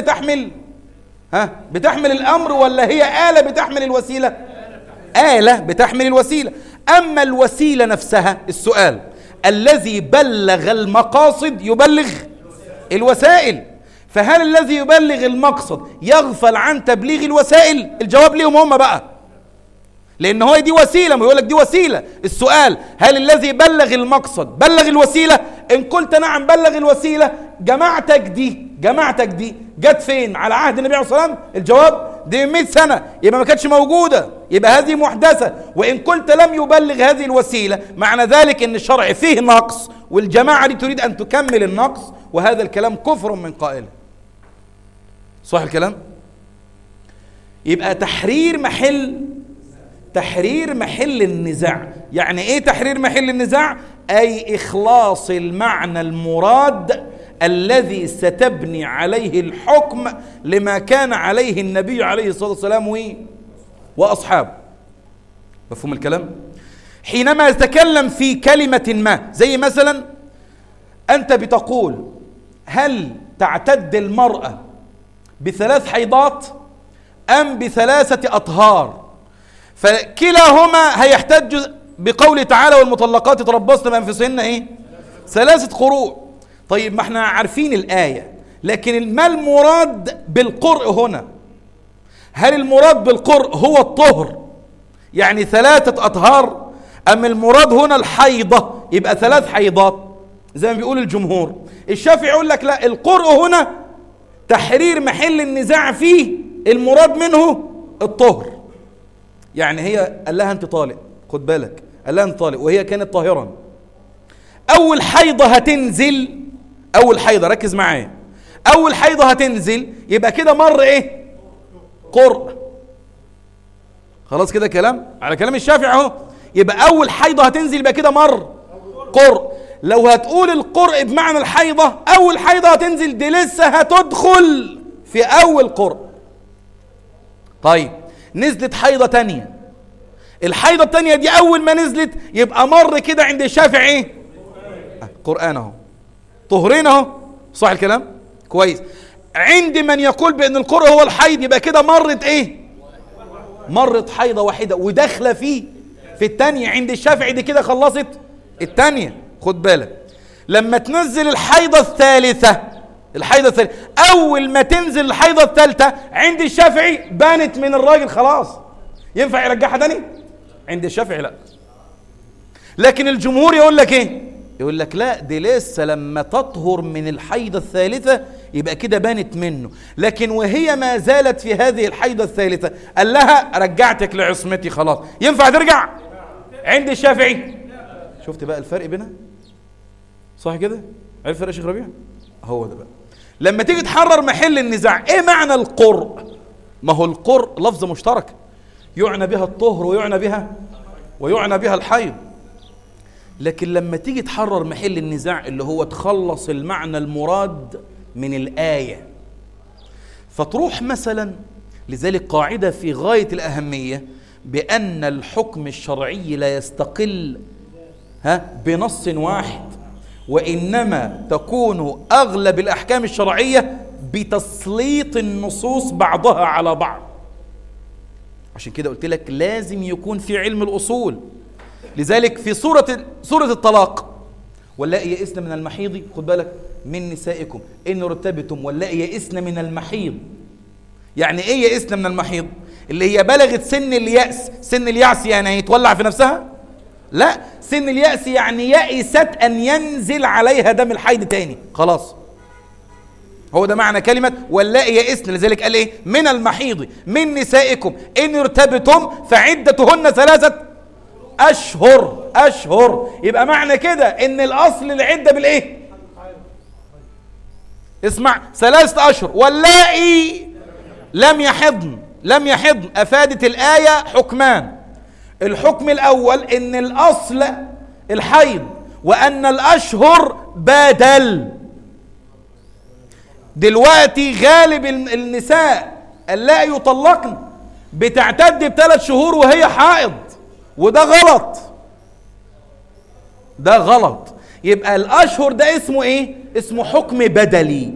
بتحمل الأمر، ولا هي آلة بتحمل الوسيلة؟ آلة بتحمل الوسيلة. أما الوسيلة نفسها، السؤال الذي بلغ المقاصد يبلغ الوسائل، فهل الذي يبلغ المقصد يغفل عن تبليغ الوسائل؟ الجواب ليهم هم بقى، لأن هو دي وسيلة، ما يقولك دي وسيلة. السؤال هل الذي بلغ المقصد بلغ الوسيلة؟ إن قلت نعم بلغ الوسيلة، جماعتك دي جت فين؟ على عهد النبي عليه الصلاة والسلام؟ الجواب دي 100 سنة، يبقى ما كانتش موجودة، يبقى هذه محدثة. وإن قلت لم يبلغ هذه الوسيلة، معنى ذلك أن الشرع فيه نقص، والجماعة دي تريد أن تكمل النقص، وهذا الكلام كفر من قائله. صح الكلام؟ يبقى تحرير محل النزاع. يعني ايه تحرير محل النزاع؟ اي اخلاص المعنى المراد الذي ستبني عليه الحكم لما كان عليه النبي عليه الصلاة والسلام واصحابه. مفهوم الكلام؟ حينما يتكلم في كلمة ما، زي مثلا انت بتقول هل تعتد المرأة ب3 حيضات ام ب3 أطهار؟ فكلاهما هيحتج بقوله تعالى والمطلقات يتربصن بأنفسهن 3 قروء. طيب ما احنا عارفين الآية، لكن ما المراد بالقرء هنا؟ هل المراد بالقرء هو الطهر يعني 3 أطهار، أم المراد هنا الحيضة يبقى 3 حيضات زي ما بيقول الجمهور؟ الشافعي يقول لك لا، القرء هنا تحرير محل النزاع فيه، المراد منه الطهر. يعني هي قال لها انت طالق، خد بالك، قال لها انت طالق وهي كانت طاهرا، اول حيضة هتنزل، اول حيضة ركز معايا، اول حيضة هتنزل يبقى كده مر قرء. خلاص كده كلام على كلام الشافعي اهو، يبقى اول حيضة هتنزل يبقى كده مر قرء. لو هتقول القرء بمعنى الحيضة، اول حيضة هتنزل دي لسه هتدخل في اول قرء. طيب نزلت حيضة تانية، الحيضة التانية دي أول ما نزلت يبقى مر كده عند الشافعي قرآن اهو، طهرين اهو. صح الكلام؟ كويس. عند من يقول بأن القرء هو الحيض يبقى كده مرت مرت حيضة واحدة وداخلة في التانية. عند الشافعي دي كده خلصت التانية. خد بالك لما تنزل الحيضة الثالثة، أول ما تنزل الحيضة الثالثة عند الشافعي بانت من الراجل خلاص، ينفع يرجعها تاني؟ عند الشافعي لا. لكن الجمهور يقول لك يقول لك لا، دي لسه لما تطهر من الحيضة الثالثة يبقى كده بانت منه، لكن وهي ما زالت في هذه الحيضة الثالثة قال لها رجعتك لعصمتي خلاص، ينفع ترجع؟ عند الشافعي. شفت بقى الفرق بينها؟ صح كده؟ عارف الفرق يا شيخ ربيع؟ هو ده بقى. لما تيجي تحرر محل النزاع، ايه معنى القرء؟ ما هو القرء لفظ مشترك يعنى بها الطهر ويعنى بها الحيض. لكن لما تيجي تحرر محل النزاع اللي هو تخلص المعنى المراد من الآية، فتروح مثلا، لذلك قاعدة في غاية الأهمية بأن الحكم الشرعي لا يستقل بنص واحد، وإنما تكون أغلب الأحكام الشرعية بتسليط النصوص بعضها على بعض. عشان كده قلت لك لازم يكون في علم الأصول. لذلك في سورة الطلاق، واللائي يئسن من المحيض، خد بالك، من نسائكم إن ارتبتم واللائي يئسن من المحيض. يعني إيه يئسن من المحيض؟ اللي هي بلغت سن اليأس. سن اليأس يعني يتولع في نفسها؟ لا، سن اليأس يعني يأست أن ينزل عليها دم الحيض تاني خلاص. هو ده معنى كلمة واللائي يئسن. لذلك قال من المحيض من نسائكم إن ارتبتم فعدتهن 3 أشهر. يبقى معنى كده إن الأصل العدة اسمع، 3 أشهر. واللائي لم يحضن أفادت الآية حكمان. الحكم الأول إن الأصل الحيض، وأن الأشهر بدل. دلوقتي غالب النساء اللائي يطلقن بتعتد ب3 شهور وهي حائض، وده غلط. يبقى الأشهر ده اسمه اسمه حكم بدلي.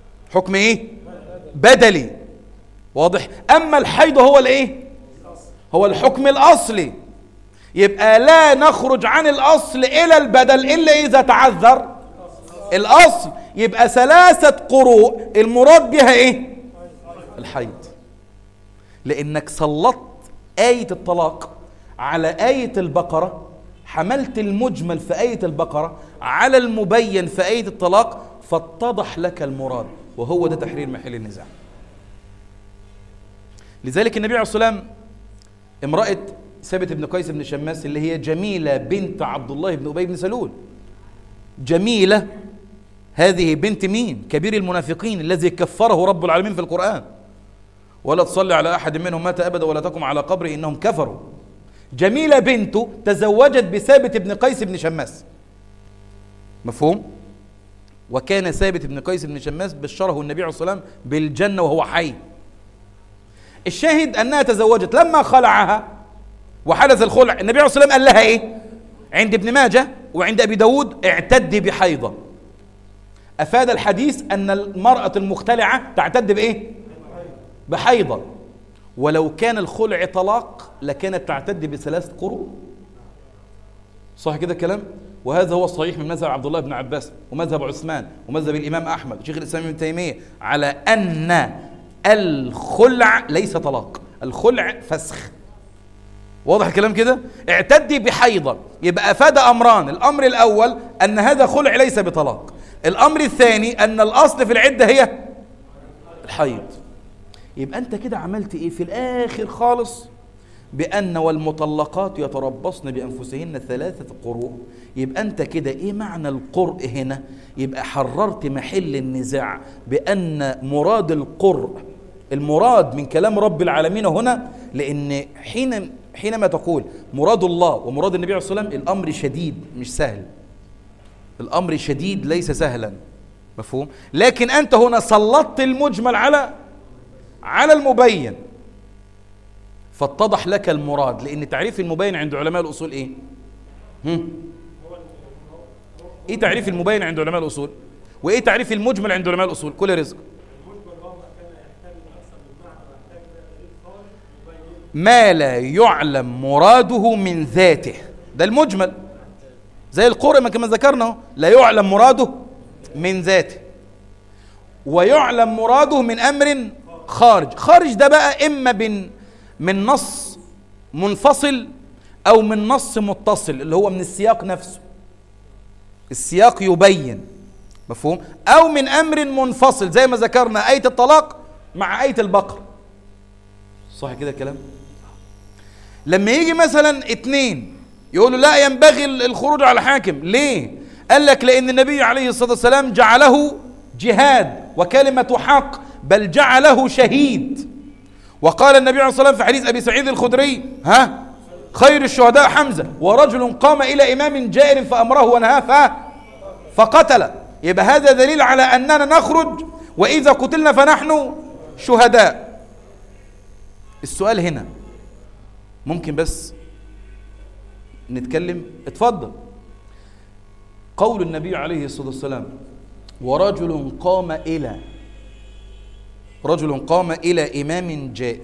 حكم بدلي. واضح؟ أما الحيض هو هو الحكم الأصلي، يبقى لا نخرج عن الأصل إلى البدل إلا إذا تعذر الأصل. يبقى 3 قروء المراد بها إيه؟ الحيض، لأنك سلطت آية الطلاق على آية البقرة، حملت المجمل في آية البقرة على المبين في آية الطلاق، فاتضح لك المراد، وهو ده تحرير محل النزاع. لذلك النبي عليه الصلاة والسلام امرأة ثابت بن قيس بن شماس اللي هي جميلة بنت عبد الله بن أبي بن سلول، جميلة هذه بنت مين؟ كبير المنافقين الذي كفره رب العالمين في القرآن، ولا تصلي على أحد منهم مات أبدا ولا تقم على قبره إنهم كفروا. جميلة بنته تزوجت بثابت بن قيس بن شماس، مفهوم؟ وكان ثابت بن قيس بن شماس بشره النبي عليه الصلاة والسلام بالجنة وهو حي. الشاهد أنها تزوجت، لما خلعها وحدث الخلع النبي عليه الصلاة والسلام قال لها إيه؟ عند ابن ماجه وعند أبي داود اعتدي بحيضة. أفاد الحديث أن المرأة المختلعة تعتد بإيه؟ بحيضة. ولو كان الخلع طلاق لكانت تعتد ب3 قروء. صح كده الكلام؟ وهذا هو الصحيح من مذهب عبد الله بن عباس ومذهب عثمان ومذهب الإمام أحمد وشيخ الإسلام ابن تيمية على أن الخلع ليس طلاق، الخلع فسخ. واضح الكلام كده؟ اعتدي بحيضة، يبقى أفاد أمران. الأمر الأول أن هذا خلع ليس بطلاق، الأمر الثاني أن الأصل في العدة هي الحيض. يبقى أنت كده عملت إيه في الآخر خالص؟ بأن والمطلقات يتربصن بأنفسهن 3 قروء. يبقى أنت كده إيه معنى القرء هنا؟ يبقى حررت محل النزاع بأن مراد القرء المراد من كلام رب العالمين هنا، لأن حينما تقول مراد الله ومراد النبي عليه الصلاة والسلام الأمر شديد مش سهل، الأمر شديد ليس سهلا، مفهوم؟ لكن أنت هنا سلطت المجمل على المبين فاتضح لك المراد. لأن تعريف المبين عند علماء الأصول إيه؟ إيه تعريف المبين عند علماء الأصول؟ وإيه تعريف المجمل عند علماء الأصول؟ كل رزق ما لا يعلم مراده من ذاته، ده المجمل. زي القرء كما ذكرنا، لا يعلم مراده من ذاته ويعلم مراده من أمر خارج ده بقى إما من نص منفصل أو من نص متصل اللي هو من السياق نفسه، السياق يبين، مفهوم؟ أو من أمر منفصل زي ما ذكرنا آية الطلاق مع آية البقرة. صح كده الكلام؟ لما يجي مثلا 2 يقولوا لا ينبغي الخروج على الحاكم، ليه؟ قال لك لأن النبي عليه الصلاة والسلام جعله جهاد وكلمة حق، بل جعله شهيد. وقال النبي عليه الصلاة والسلام في حديث أبي سعيد الخدري خير الشهداء حمزة، ورجل قام إلى إمام جائر فأمره ونهاه فقتل. يبقى هذا دليل على أننا نخرج وإذا قتلنا فنحن شهداء. السؤال هنا ممكن بس نتكلم؟ اتفضل. قول النبي عليه الصلاة والسلام ورجل قام إلى إمام جائر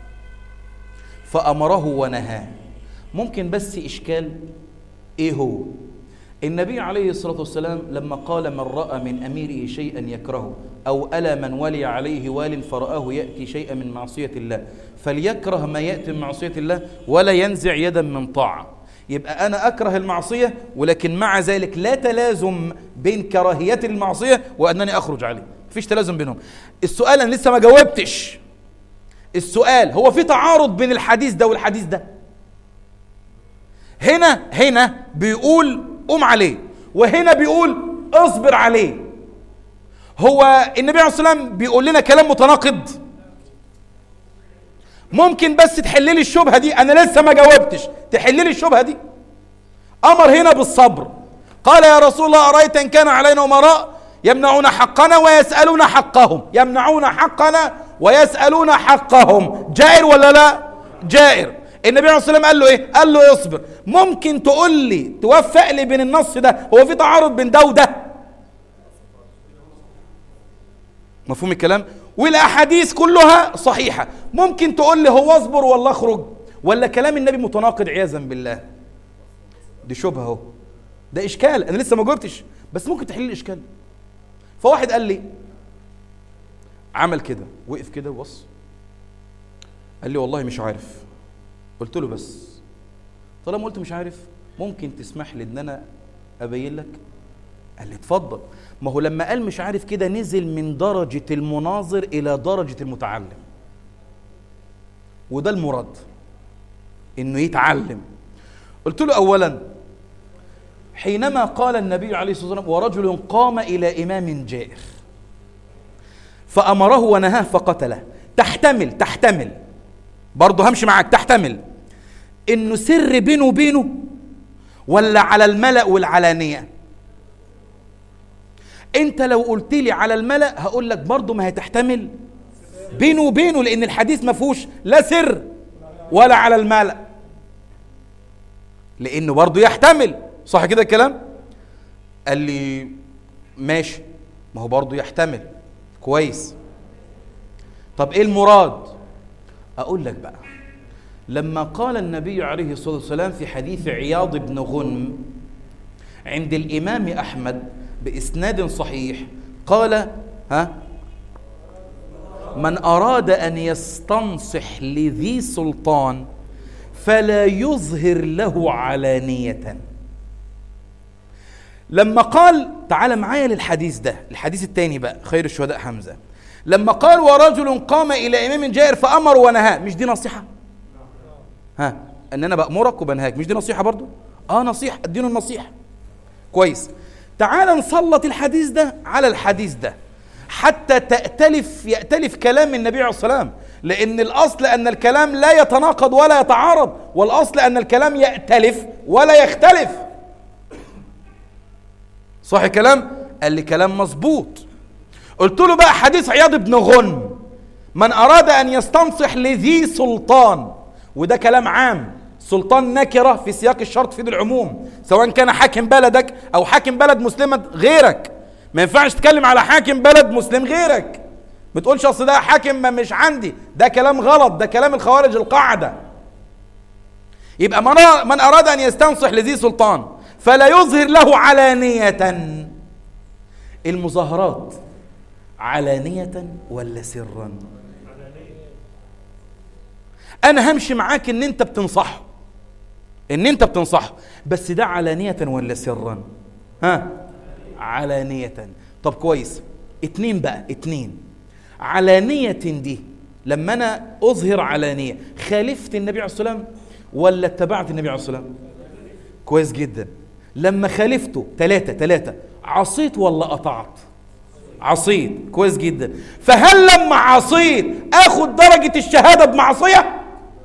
فأمره ونهاه، ممكن بس إشكال إيه هو؟ النبي عليه الصلاة والسلام لما قال من رأى من أميره شيئا يكرهه أو ألا من ولي عليه وال فرآه يأتي شيئا من معصية الله فليكره ما يأتي من معصية الله ولا ينزع يدا من طاعة. يبقى أنا أكره المعصية، ولكن مع ذلك لا تلازم بين كراهية المعصية وأنني أخرج عليه، مفيش تلازم بينهم. السؤال أنا لسه ما جاوبتش، السؤال هو في تعارض بين الحديث ده والحديث ده؟ هنا بيقول قوم عليه، وهنا بيقول اصبر عليه. هو النبي عليه الصلاة والسلام بيقول لنا كلام متناقض؟ ممكن بس تحل لي الشبهة دي؟ أنا لسه ما جاوبتش، تحل لي الشبهة دي. أمر هنا بالصبر، قال يا رسول الله أرأيت إن كان علينا أمراء يمنعون حقنا ويسألون حقهم، يمنعون حقنا ويسألون حقهم، جائر ولا لا؟ جائر. النبي عليه الصلاة والسلام قال له إيه؟ قال له اصبر. ممكن تقول لي توفق لي بين النص ده، هو في تعارض بين ده وده؟ مفهوم الكلام؟ والأحاديث كلها صحيحة. ممكن تقول لي هو اصبر ولا اخرج؟ ولا كلام النبي متناقض عياذا بالله؟ دي شبهه اهو، ده اشكال، انا لسه ما جاوبتش بس ممكن تحل الاشكال. فواحد قال لي، عمل كده، وقف كده وبص قال لي والله مش عارف. قلت له بس طالما قلت مش عارف ممكن تسمح لي ان انا ابين لك؟ قال لي اتفضل. ما هو لما قال مش عارف كده نزل من درجة المناظر الى درجة المتعلم، وده المراد، انه يتعلم. قلت له اولا، حينما قال النبي عليه الصلاة والسلام ورجل قام الى امام جائر فامره ونهاه فقتله، تحتمل برضه همشي معاك، تحتمل انه سر بينه وبينه ولا على الملأ والعلانية. انت لو قلت لي على الملأ هقول لك برضه ما هتحتمل بينه وبينه، لان الحديث ما فيهوش لا سر ولا على الملأ، لانه برضه يحتمل. صح كده الكلام؟ قال لي ماشي، ما هو برضه يحتمل، كويس. طب ايه المراد؟ اقول لك بقى، لما قال النبي عليه الصلاة والسلام في حديث عياض بن غنم عند الإمام أحمد بإسناد صحيح، قال من أراد أن يستنصح لذي سلطان فلا يظهر له علانية. لما قال، تعال معايا للحديث ده، الحديث الثاني بقى، خير الشهداء حمزة، لما قال ورجل قام إلى إمام جائر فأمر ونهى، مش دي نصيحة؟ ان انا بأمرك وبنهاك، مش دي نصيحة برضو؟ نصيحة، ادينه النصيحة، كويس. تعال نسلط الحديث ده على الحديث ده حتى يأتلف كلام النبي عليه الصلاة والسلام، لأن الأصل أن الكلام لا يتناقض ولا يتعارض، والأصل أن الكلام يأتلف ولا يختلف. صح الكلام؟ قال لي كلام مظبوط. قلت له بقى حديث عياض بن غنم، من أراد أن يستنصح لذي سلطان، وده كلام عام، سلطان نكرة في سياق الشرط في العموم، سواء كان حاكم بلدك أو حاكم بلد مسلمة غيرك. ما ينفعش تتكلم على حاكم بلد مسلم غيرك، ما تقولش أصل ده حاكم مش عندي، ده كلام غلط، ده كلام الخوارج القاعدة. يبقى من أراد أن يستنصح لذي سلطان فلا يظهر له علانية. المظاهرات علانية ولا سرا؟ أنا همشي معاك إن أنت بتنصحه، بس ده علانية ولا سرا؟ علانية. طب كويس، اتنين علانية دي لما أنا أظهر علانية، خالفت النبي عليه الصلاة والسلام ولا اتبعت النبي عليه الصلاة والسلام؟ كويس جدا. لما خالفته، ثلاثة، عصيت ولا قطعت؟ عصيت، كويس جدا. فهل لما عصيت اخد درجة الشهادة بمعصية؟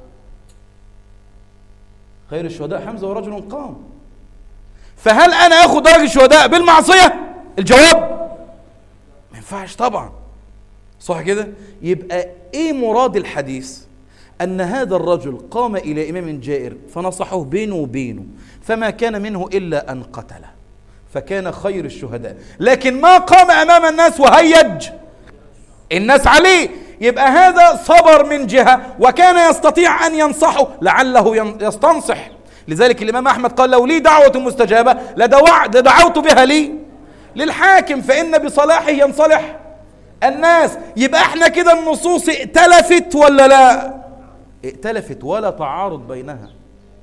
خير الشهداء حمزة ورجل قام. فهل انا اخد درجة الشهداء بالمعصية؟ الجواب ما ينفعش طبعا. صح كده؟ يبقى ايه مراد الحديث؟ ان هذا الرجل قام الى امام جائر فنصحه بينه وبينه، فما كان منه الا ان قتله، فكان خير الشهداء، لكن ما قام امام الناس وهيج الناس عليه. يبقى هذا صبر من جهة وكان يستطيع ان ينصحه لعله يستنصح. لذلك الامام احمد قال لو لي دعوة مستجابة لدعوت بها للحاكم، فان بصلاحه ينصلح الناس. يبقى احنا كده النصوص ائتلفت ولا لا؟ ائتلفت ولا تعارض بينها.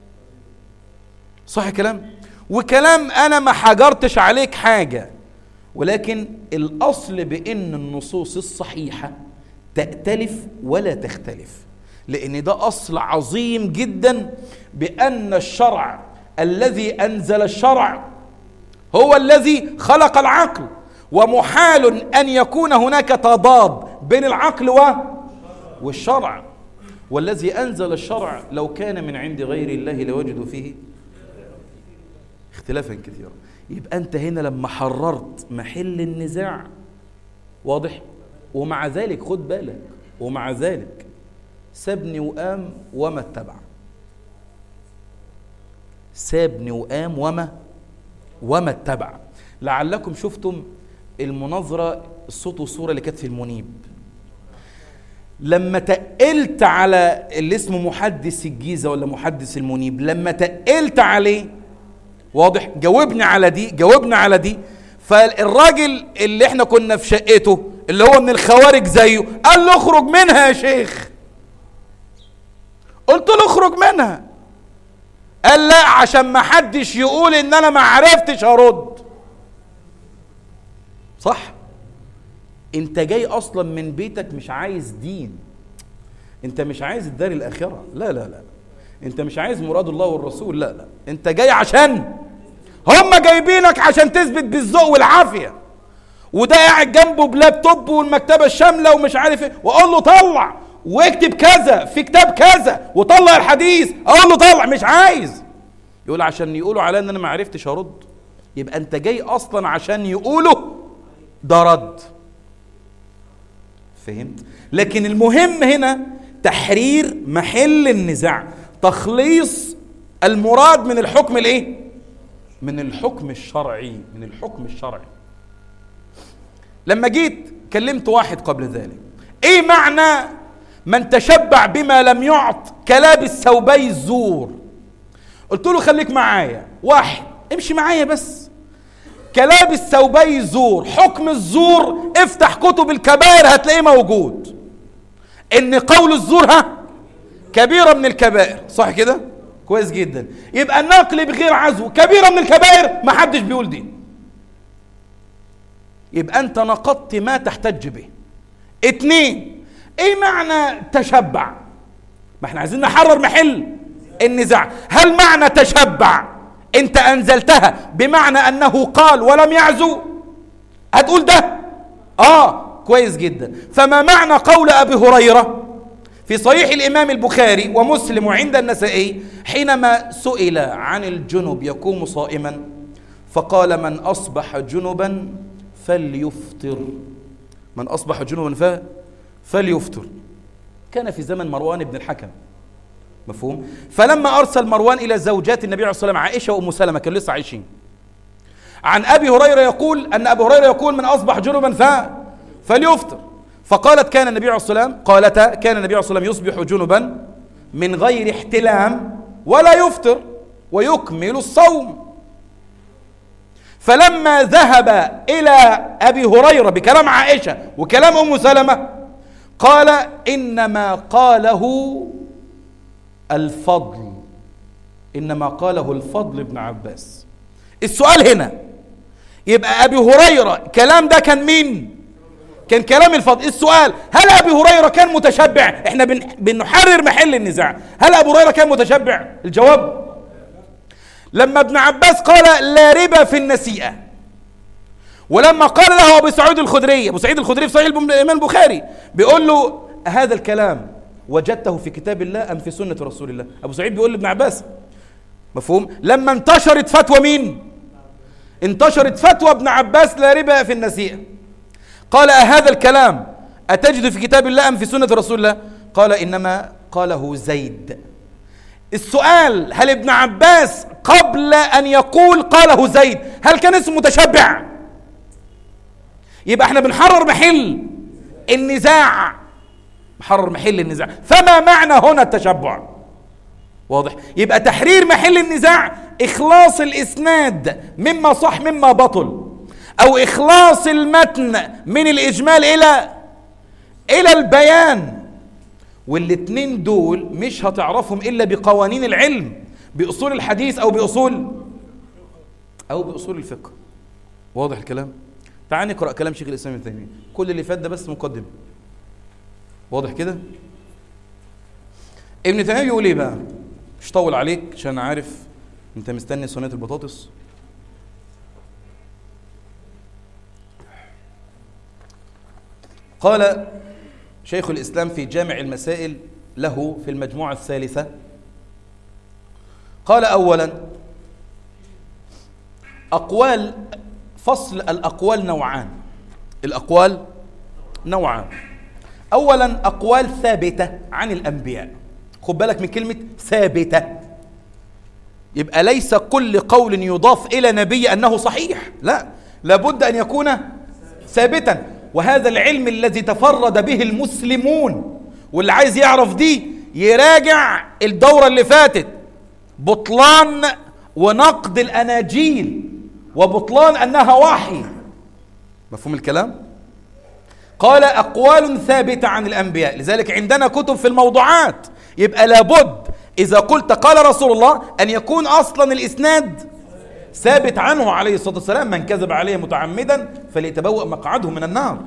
صح كلام؟ وكلام انا ما حجرتش عليك حاجة، ولكن الاصل بان النصوص الصحيحة تأتلف ولا تختلف، لان ده اصل عظيم جدا، بان الشرع الذي انزل الشرع هو الذي خلق العقل، ومحال ان يكون هناك تضاد بين العقل والشرع. والذي انزل الشرع لو كان من عند غير الله لوجدوا فيه اختلافا كثيرا. يبقى انت هنا لما حررت محل النزاع، واضح؟ ومع ذلك خد بالك، ومع ذلك سابني وقام وما اتبع، سابني وقام وما اتبع. لعلكم شفتم المناظرة الصوت والصورة اللي كانت في المنيب. لما تقلت على اللي اسمه محدث الجيزة ولا محدث المنيب، لما تقلت عليه، واضح، جاوبني على دي. فالراجل اللي احنا كنا في شقته اللي هو من الخوارج زيه قال له اخرج منها يا شيخ. قلت له اخرج منها. قال لا عشان ما حدش يقول ان انا ما عرفتش ارد. صح؟ انت جاي اصلا من بيتك مش عايز دين، انت مش عايز الدار الاخره، لا انت مش عايز مراد الله والرسول، لا انت جاي عشان هم جايبينك عشان تثبت بالذوق والعافيه، وده قاعد جنبه بلابتوب والمكتبه الشامله ومش عارف ايه، واقول له طلع واكتب كذا في كتاب كذا وطلع الحديث، اقول له طلع، مش عايز. يقول عشان يقولوا على ان انا ما عرفتش ارد. يبقى انت جاي اصلا عشان يقولوا ده رد. فهمت؟ لكن المهم هنا تحرير محل النزاع، تخليص المراد من الحكم الايه؟ من الحكم الشرعي، لما جيت كلمت واحد قبل ذلك، ايه معنى من تشبع بما لم يعط كلابس ثوبي الزور؟ قلت له خليك معايا، واحد امشي معايا بس، كلابس ثوبي الزور، حكم الزور افتح كتب الكبائر هتلاقيه موجود، ان قول الزور كبيرة من الكبائر، صح كده؟ كويس جدا. يبقى النقل بغير عزو كبيرة من الكبائر، ما حدش بيقول دي، يبقى انت نقضت ما تحتج به. اتنين، ايه معنى تشبع؟ ما احنا عايزين نحرر محل النزاع. هل معنى تشبع انت انزلتها بمعنى انه قال ولم يعزو؟ هتقول ده كويس جدا. فما معنى قول ابي هريرة في صحيح الامام البخاري ومسلم وعند النسائي حينما سئل عن الجنب يقوم صائما فقال من اصبح جنبا فليفطر، من اصبح جنبا فليفطر. كان في زمن مروان بن الحكم، مفهوم؟ فلما ارسل مروان الى زوجات النبي عليه الصلاه والسلام عائشه وام سلمة كانوا لسه عايشين، عن ابي هريره يقول ان ابي هريره يقول من اصبح جنبا فليفطر. فقالت كان النبي عليه الصلاه والسلام، قالتا كان النبي عليه الصلاه والسلام يصبح جنبا من غير احتلام ولا يفطر ويكمل الصوم. فلما ذهب الى ابي هريره بكلام عائشه وكلام ام سلمة قال انما قاله الفضل، انما قاله الفضل بن عباس. السؤال هنا يبقى ابي هريره كلام ده كان مين؟ كان كلام الفضل. السؤال هل ابي هريره كان متشبع؟ احنا بنحرر محل النزاع، هل ابو هريره كان متشبع؟ الجواب لما ابن عباس قال لا ربا في النسيئه، ولما قال له ابو سعيد الخدري، ابو سعيد الخدري في صحيح الامام البخاري بيقول له هذا الكلام وجدته في كتاب الله ام في سنه رسول الله؟ ابو سعيد بيقول لابن عباس، مفهوم؟ لما انتشرت فتوى مين؟ انتشرت فتوى ابن عباس لا ربا في النسيئه، قال هذا الكلام اتجد في كتاب الله ام في سنه رسول الله؟ قال انما قاله زيد. السؤال هل ابن عباس قبل ان يقول قاله زيد هل كان اسمه متشبع؟ يبقى احنا بنحرر محل النزاع، محرر محل النزاع. فما معنى هنا التشبع؟ واضح؟ يبقى تحرير محل النزاع اخلاص الاسناد مما صح مما بطل، او اخلاص المتن من الاجمال الى البيان. والاتنين دول مش هتعرفهم الا بقوانين العلم، باصول الحديث او باصول الفقه. واضح الكلام؟ تعال نقرا كلام شيخ الاسلام ابن تيميه، كل اللي فات ده بس مقدمه. واضح كده؟ ابن تيميه بيقول ايه بقى؟ مش طول عليك عشان عارف انت مستني صينيه البطاطس. قال شيخ الإسلام في جامع المسائل له في المجموعة الثالثة، قال أولا أقوال، فصل الأقوال نوعان، الأقوال نوعان. أولا أقوال ثابتة عن الأنبياء، خد بالك من كلمة ثابتة، يبقى ليس كل قول يضاف إلى نبي أنه صحيح، لا، لابد أن يكون ثابتا. وهذا العلم الذي تفرد به المسلمون واللي عايز يعرف دي يراجع الدورة اللي فاتت، بطلان ونقد الأناجيل وبطلان أنها وحي. مفهوم الكلام؟ قال أقوال ثابتة عن الأنبياء، لذلك عندنا كتب في الموضوعات. يبقى لابد إذا قلت قال رسول الله أن يكون أصلا الإسناد ثابت عنه عليه الصلاة والسلام. من كذب عليه متعمدا فليتبوأ مقعده من النار.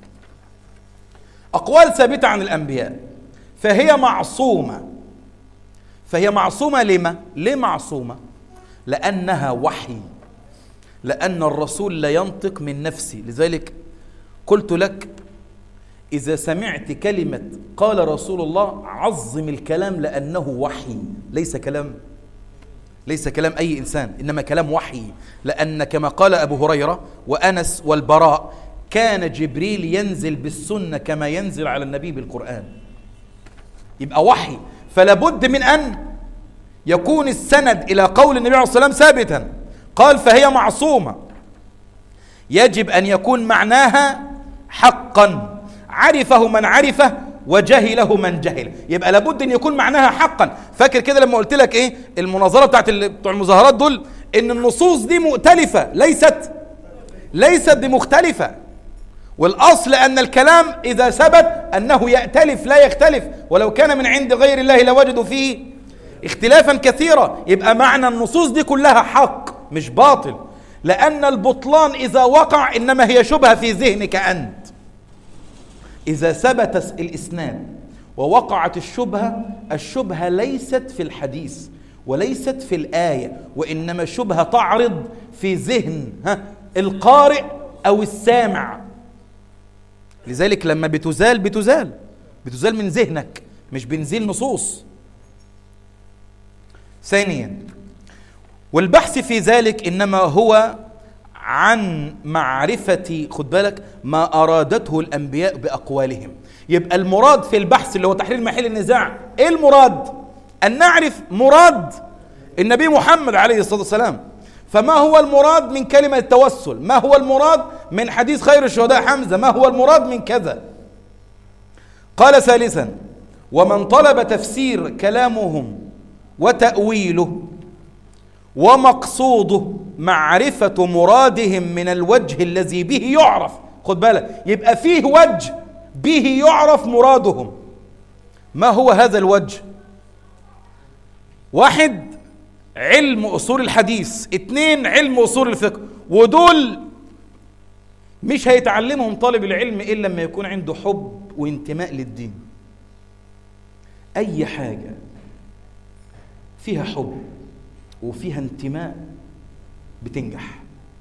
أقوال ثابتة عن الأنبياء فهي معصومة. فهي معصومة لما؟ ليه معصومة؟ لأنها وحي، لأن الرسول لا ينطق من نفسه. لذلك قلت لك إذا سمعت كلمة قال رسول الله عظم الكلام لأنه وحي، ليس كلام أي إنسان، إنما كلام وحي. لأن كما قال أبو هريرة وأنس والبراء كان جبريل ينزل بالسنة كما ينزل على النبي بالقرآن. يبقى وحي، فلا بد من أن يكون السند إلى قول النبي عليه الصلاة والسلام ثابتا. قال فهي معصومة، يجب أن يكون معناها حقا، عرفه من عرفه وجهله من جهل. يبقى لابد أن يكون معناها حقا. فاكر كده لما قلت لك إيه المناظرة بتوع المظاهرات دول، إن النصوص دي مؤتلفة ليست بمختلفة. والأصل أن الكلام إذا ثبت أنه يأتلف لا يختلف، ولو كان من عند غير الله لوجدوا فيه اختلافا كثيرا. يبقى معنى النصوص دي كلها حق مش باطل، لأن البطلان إذا وقع إنما هي شبهة في ذهنك أنت. إذا ثبت الإسناد ووقعت الشبهة ليست في الحديث وليست في الآية، وإنما شبهة تعرض في ذهن القارئ أو السامع. لذلك لما بتزال من ذهنك، مش بنزيل نصوص. ثانيا، والبحث في ذلك إنما هو عن معرفة، خد بالك، ما أرادته الأنبياء بأقوالهم. يبقى المراد في البحث اللي هو تحليل محل النزاع، إيه المراد؟ أن نعرف مراد النبي محمد عليه الصلاة والسلام. فما هو المراد من كلمة التوسل؟ ما هو المراد من حديث خير الشهداء حمزة؟ ما هو المراد من كذا؟ قال ثالثا، ومن طلب تفسير كلامهم وتأويله ومقصوده معرفة مرادهم من الوجه الذي به يعرف. خد بالك، يبقى فيه وجه به يعرف مرادهم. ما هو هذا الوجه؟ 1 علم أصول الحديث، 2 علم أصول الفقه. ودول مش هيتعلمهم طالب العلم إلا لما يكون عنده حب وانتماء للدين. أي حاجة فيها حب وفيها انتماء بتنجح.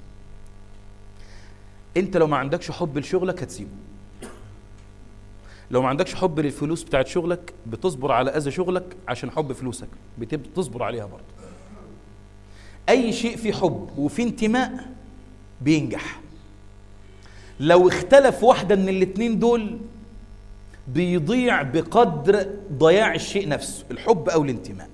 انت لو ما عندكش حب لشغلك هتسيبه. لو ما عندكش حب للفلوس بتاعت شغلك بتصبر على أذى شغلك عشان حب فلوسك، بتصبر عليها برضه. أي شيء فيه حب وفيه انتماء بينجح. لو اختلف واحدة من الاتنين دول بيضيع بقدر ضياع الشيء نفسه، الحب أو الانتماء.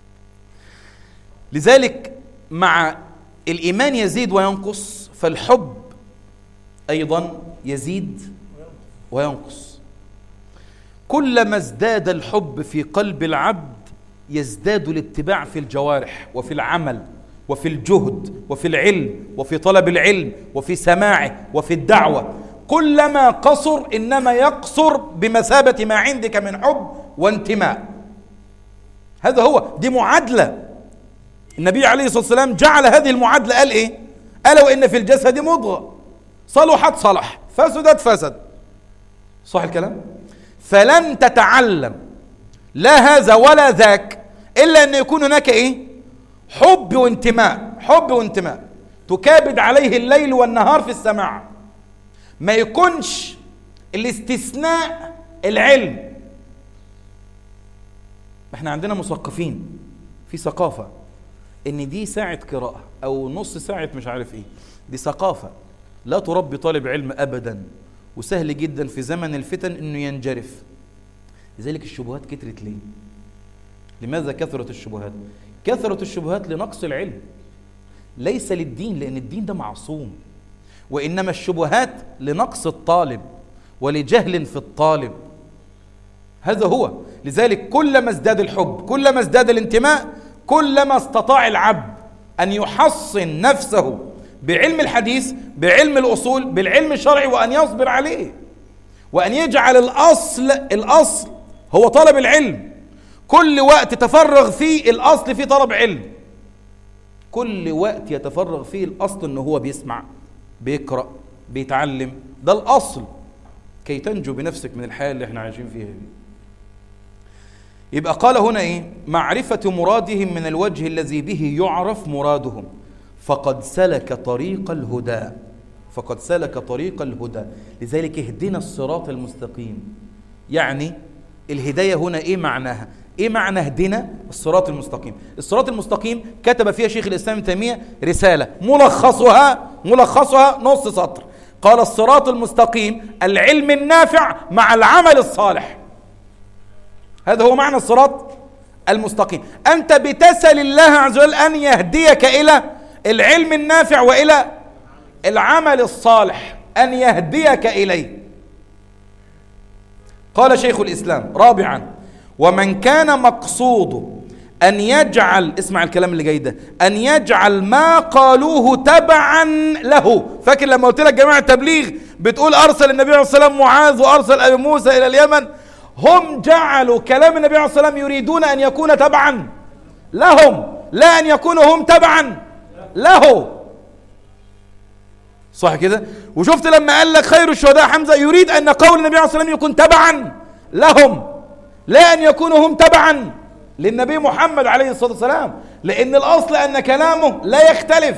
لذلك مع الإيمان يزيد وينقص، فالحب أيضا يزيد وينقص. كلما ازداد الحب في قلب العبد يزداد الاتباع في الجوارح وفي العمل وفي الجهد وفي العلم وفي طلب العلم وفي سماعه وفي الدعوة. كلما قصر إنما يقصر بمثابة ما عندك من حب وانتماء. هذا هو، دي معادلة. النبي عليه الصلاة والسلام جعل هذه المعادلة، قال إيه؟ قال وإن في الجسد مضغة صلحت صلح فسدت فسد. صح الكلام؟ فلن تتعلم لا هذا ولا ذاك إلا أن يكون هناك إيه؟ حب وانتماء. حب وانتماء تكابد عليه الليل والنهار في السماع. ما يكونش الاستثناء العلم. احنا عندنا مثقفين في ثقافة ان دي ساعة قراءة او نص ساعة مش عارف ايه، دي ثقافة لا تربي طالب علم ابدا، وسهل جدا في زمن الفتن انه ينجرف. لذلك الشبهات كترت ليه؟ لماذا كثرت الشبهات؟ كثرت الشبهات لنقص العلم، ليس للدين، لان الدين ده معصوم، وانما الشبهات لنقص الطالب ولجهل في الطالب. هذا هو. لذلك كلما ازداد الحب، كلما ازداد الانتماء، كلما استطاع العبد أن يحصن نفسه بعلم الحديث، بعلم الأصول، بالعلم الشرعي، وأن يصبر عليه، وأن يجعل الأصل هو طلب العلم. كل وقت تفرغ فيه الأصل في طلب علم، كل وقت يتفرغ فيه الأصل أنه هو بيسمع، بيقرأ، بيتعلم. ده الأصل كي تنجو بنفسك من الحياة اللي احنا عايشين فيها دي. يبقى قال هنا ايه؟ معرفة مرادهم من الوجه الذي به يعرف مرادهم، فقد سلك طريق الهدى، فقد سلك طريق الهدى. لذلك اهدنا الصراط المستقيم. يعني الهداية هنا ايه معناها؟ ايه معنى اهدنا الصراط المستقيم؟ الصراط المستقيم كتب فيها شيخ الإسلام ابن تيمية رسالة ملخصها نص سطر، قال الصراط المستقيم العلم النافع مع العمل الصالح. هذا هو معنى الصراط المستقيم. أنت بتسأل الله عز وجل أن يهديك إلى العلم النافع وإلى العمل الصالح، أن يهديك إليه. قال شيخ الإسلام رابعا: ومن كان مقصوده أن يجعل، اسمع الكلام اللي جاي ده، أن يجعل ما قالوه تبعا له. فاكر لما قلت لك جماعة التبليغ بتقول أرسل النبي عليه الصلاة والسلام معاذ وأرسل أبي موسى إلى اليمن؟ هم جعلوا كلام النبي عليه الصلاة والسلام يريدون أن يكون تبعا لهم، لا أن يكونوا هم تبعا له. صح كده؟ وشفت لما قال لك خير الشهداء حمزة، يريد أن قول النبي عليه الصلاة والسلام يكون تبعا لهم، لا أن يكونوا هم تبعا للنبي محمد عليه الصلاة والسلام، لأن الأصل أن كلامه لا يختلف.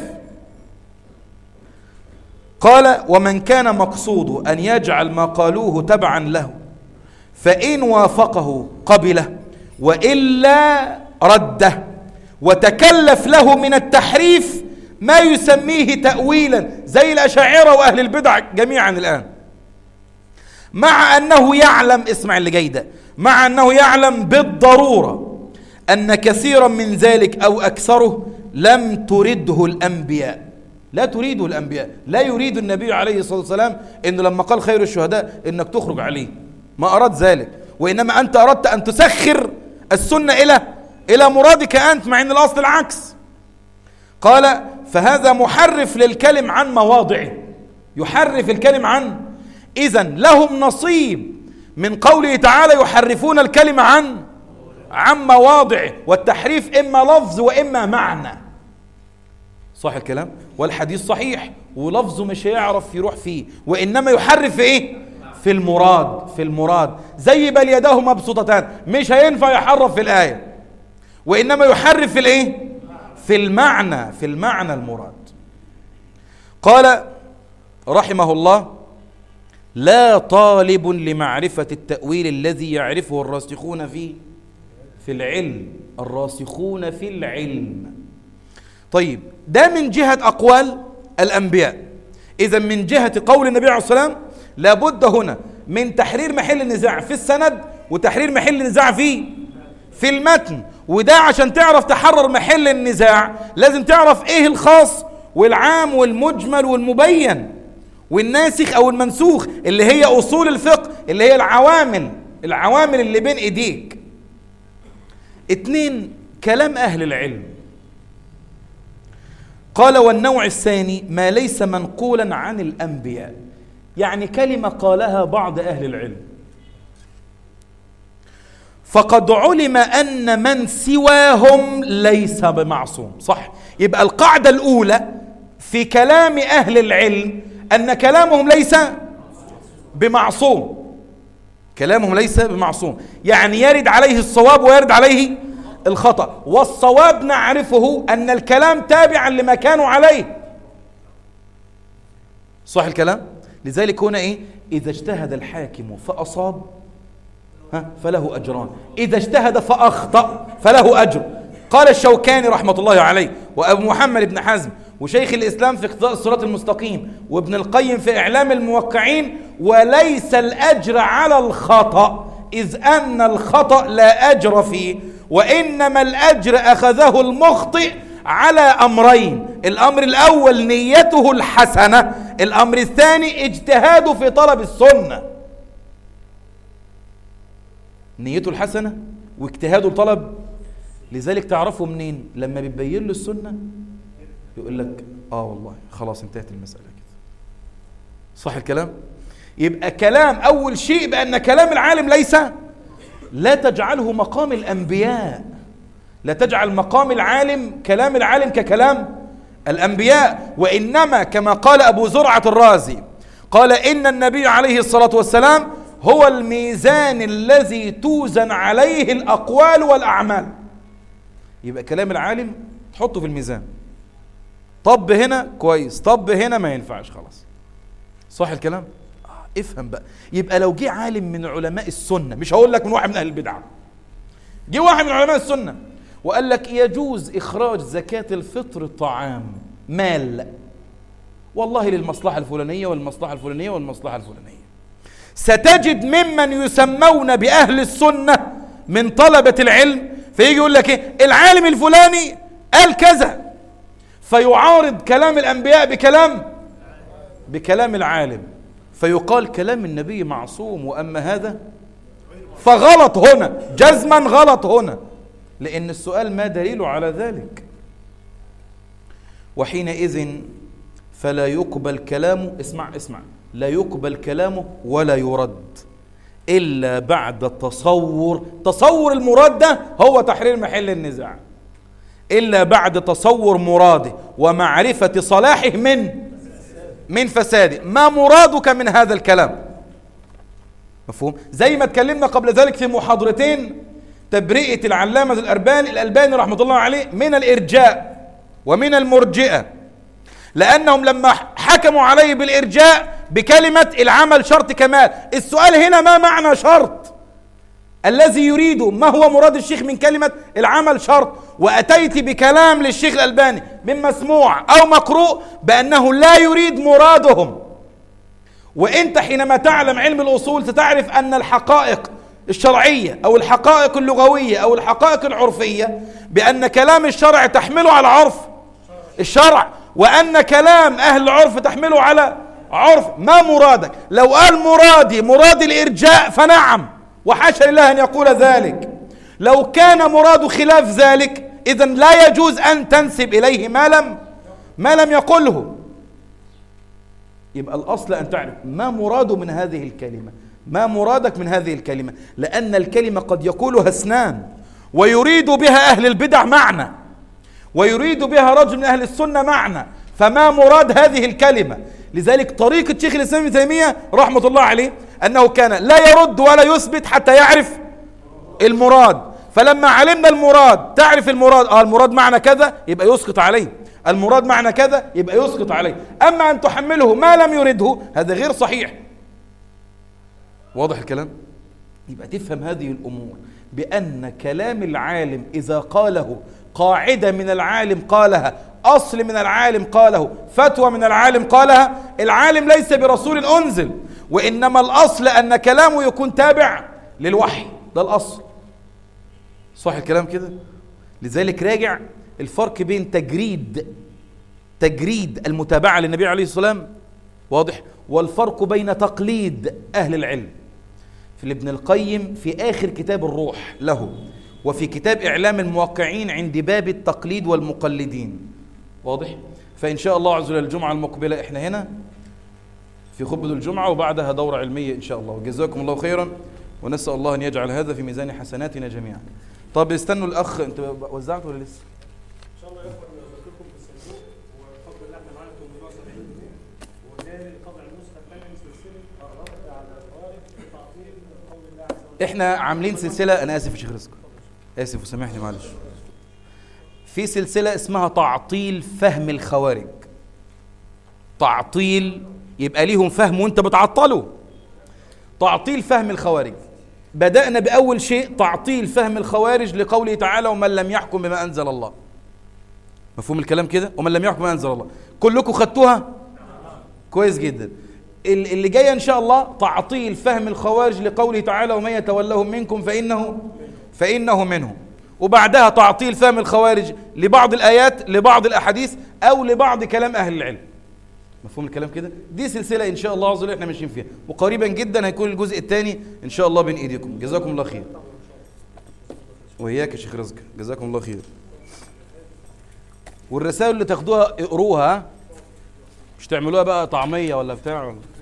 قال: ومن كان مقصوده أن يجعل ما قالوه تبعا له، فإن وافقه قبله، وإلا رده، وتكلف له من التحريف ما يسميه تأويلا، زي الأشاعرة وأهل البدع جميعا الآن، مع أنه يعلم، اسمع اللي جاي ده، مع أنه يعلم بالضرورة أن كثيرا من ذلك أو أكثره لم ترده الأنبياء. لا تريده الأنبياء، لا يريد النبي عليه الصلاة والسلام إنه لما قال خير الشهداء إنك تخرج عليه، ما أراد ذلك، وإنما أنت أردت أن تسخر السنة إلى مرادك أنت، مع أن الأصل العكس. قال: فهذا محرف للكلم عن مواضعه، يحرف الكلم عن، إذن لهم نصيب من قوله تعالى يحرفون الكلمة عن مواضعه، والتحريف إما لفظ وإما معنى. صح الكلام؟ والحديث صحيح ولفظه مش هيعرف يروح فيه، وإنما يحرف في إيه؟ في المراد. زي بل يداه مبسوطتان، مش هينفع يحرف في الآية، وإنما يحرف في الإيه؟ في المعنى المراد. قال رحمه الله: لا طالب لمعرفة التأويل الذي يعرفه الراسخون في العلم، الراسخون في العلم. طيب، ده من جهة أقوال الأنبياء. إذا من جهة قول النبي عليه الصلاة والسلام لابد هنا من تحرير محل النزاع في السند، وتحرير محل النزاع في المتن. وده عشان تعرف تحرر محل النزاع لازم تعرف ايه الخاص والعام والمجمل والمبين والناسخ او المنسوخ، اللي هي اصول الفقه، اللي هي العوامل اللي بين ايديك. 2 كلام اهل العلم. قال: والنوع الثاني ما ليس منقولا عن الانبياء، يعني كلمة قالها بعض اهل العلم، فقد علم أن من سواهم ليس بمعصوم. صح؟ يبقى القاعدة الأولى في كلام أهل العلم أن كلامهم ليس بمعصوم، كلامهم ليس بمعصوم، يعني يرد عليه الصواب ويرد عليه الخطأ. والصواب نعرفه أن الكلام تابعا لما كانوا عليه. صح الكلام؟ لذلك هنا إيه؟ إذا اجتهد الحاكم فأصاب فله أجران، إذا اجتهد فأخطأ فله أجر. قال الشوكاني رحمة الله عليه، وأبو محمد بن حزم، وشيخ الإسلام في اقتضاء الصراط المستقيم، وابن القيم في إعلام الموقعين: وليس الأجر على الخطأ، إذ أن الخطأ لا أجر فيه، وإنما الأجر أخذه المخطئ على أمرين: الأمر الأول نيته الحسنة، الأمر الثاني اجتهاده في طلب السنة. نيته الحسنة واجتهاده طلب. لذلك تعرفه منين؟ لما بيبين له السنة يقول لك والله خلاص انتهت المسألة كده. صح الكلام؟ يبقى كلام أول شيء بأن كلام العالم لا تجعله مقام الأنبياء، لا تجعل مقام العالم كلام العالم ككلام الأنبياء، وإنما كما قال أبو زرعة الرازي قال إن النبي عليه الصلاة والسلام هو الميزان الذي توزن عليه الأقوال والأعمال. يبقى كلام العالم تحطه في الميزان، طب هنا كويس، طب هنا ما ينفعش، خلاص. صح الكلام؟ افهم بقى. يبقى لو جه عالم من علماء السنة، مش هقول لك من واحد من أهل البدعة، جه واحد من علماء السنة وقال لك يجوز إخراج زكاة الفطر طعام مال، والله للمصلحة الفلانية والمصلحة الفلانية والمصلحة الفلانية، ستجد ممن يسمون بأهل السنة من طلبة العلم فيجي يقول لك ايه؟ العالم الفلاني قال كذا، فيعارض كلام الأنبياء بكلام العالم، فيقال كلام النبي معصوم، وأما هذا فغلط هنا، جزما غلط هنا، لأن السؤال ما دليل على ذلك. وحينئذ فلا يقبل كلامه، اسمع لا يقبل كلامه ولا يرد إلا بعد تصور المراد ده هو تحرير محل النزاع، إلا بعد تصور مراده ومعرفة صلاحه من فساده. ما مرادك من هذا الكلام؟ مفهوم؟ زي ما اتكلمنا قبل ذلك في محاضرتين تبرئة العلامة الألباني رحمة الله عليه من الإرجاء ومن المرجئة، لأنهم لما حكموا عليه بالإرجاء بكلمة العمل شرط كمال. السؤال هنا ما معنى شرط؟ الذي يريده ما هو مراد الشيخ من كلمة العمل شرط؟ وأتيت بكلام للشيخ الألباني من مسموع أو مقروء بأنه لا يريد مرادهم. وإنت حينما تعلم علم الأصول ستعرف أن الحقائق الشرعية أو الحقائق اللغوية أو الحقائق العرفية بأن كلام الشرع تحمله على عرف الشرع، وأن كلام أهل العرف تحمله على عرف. ما مرادك؟ لو قال مراد الإرجاء فنعم، وحاشا لله أن يقول ذلك. لو كان مراد خلاف ذلك إذن لا يجوز أن تنسب إليه ما لم يقله. يبقى الأصل أن تعرف ما مراده من هذه الكلمة، ما مرادك من هذه الكلمة، لأن الكلمة قد يقولها اثنان ويريد بها أهل البدع معنى، ويريد بها رجل من أهل السنة معنى، فما مراد هذه الكلمة؟ لذلك طريقة شيخ الإسلام ابن تيمية رحمة الله عليه أنه كان لا يرد ولا يثبت حتى يعرف المراد. فلما علمنا المراد تعرف المراد، المراد معنى كذا يبقى يسقط عليه، المراد معنى كذا يبقى يسقط عليه. أما أن تحمله ما لم يرده هذا غير صحيح. واضح الكلام؟ يبقى تفهم هذه الأمور بأن كلام العالم إذا قاله قاعدة من العالم قالها، أصل من العالم قاله، فتوى من العالم قالها، العالم ليس برسول أنزل، وإنما الأصل أن كلامه يكون تابع للوحي، ده الأصل. صح الكلام كده؟ لذلك راجع الفرق بين تجريد المتابعة للنبي عليه الصلاة والسلام، واضح، والفرق بين تقليد أهل العلم. في ابن القيم في آخر كتاب الروح له، وفي كتاب إعلام الموقعين عند باب التقليد والمقلدين، واضح. فإن شاء الله عز وجل الجمعة المقبلة إحنا هنا في خطبة الجمعة وبعدها دورة علمية إن شاء الله. وجزاكم الله خيرا، ونسأل الله أن يجعل هذا في ميزان حسناتنا جميعا. طب استنوا الأخ، أنت وزعت ولا لسه؟ إن شاء الله يأخذ ذكركم بالصندوق، وبفضل الله احنا معانا 870 جنيه، وجاري طبع النسخة الثانية من سلسلة الرد على الخوارج في تعطيل قول الله عز وجل. إحنا عاملين سلسلة، أنا آسف يا شيخ رزق، آسف وسامحني معلش، في سلسلة اسمها تعطيل فهم الخوارج. تعطيل يبقى ليهم فهم وانت بتعطله. تعطيل فهم الخوارج، بدأنا بأول شيء تعطيل فهم الخوارج لقوله تعالى ومن لم يحكم بما أنزل الله. مفهوم الكلام كده؟ ومن لم يحكم بما أنزل الله، كلكم خدتوها؟ كويس جدا. اللي جاي إن شاء الله تعطيل فهم الخوارج لقوله تعالى ومن يتولهم منكم فإنه منهم، وبعدها تعطيل فهم الخوارج لبعض الآيات، لبعض الأحاديث، أو لبعض كلام أهل العلم. مفهوم الكلام كده؟ دي سلسلة إن شاء الله عز وجل احنا ماشيين فيها، وقريبا جدا هيكون الجزء الثاني إن شاء الله بين إيديكم. جزاكم الله خير. وإياك يا شيخ رزق، جزاكم الله خير. والرسائل اللي تاخدوها اقروها، مش تعملوها بقى طعمية ولا بتاع.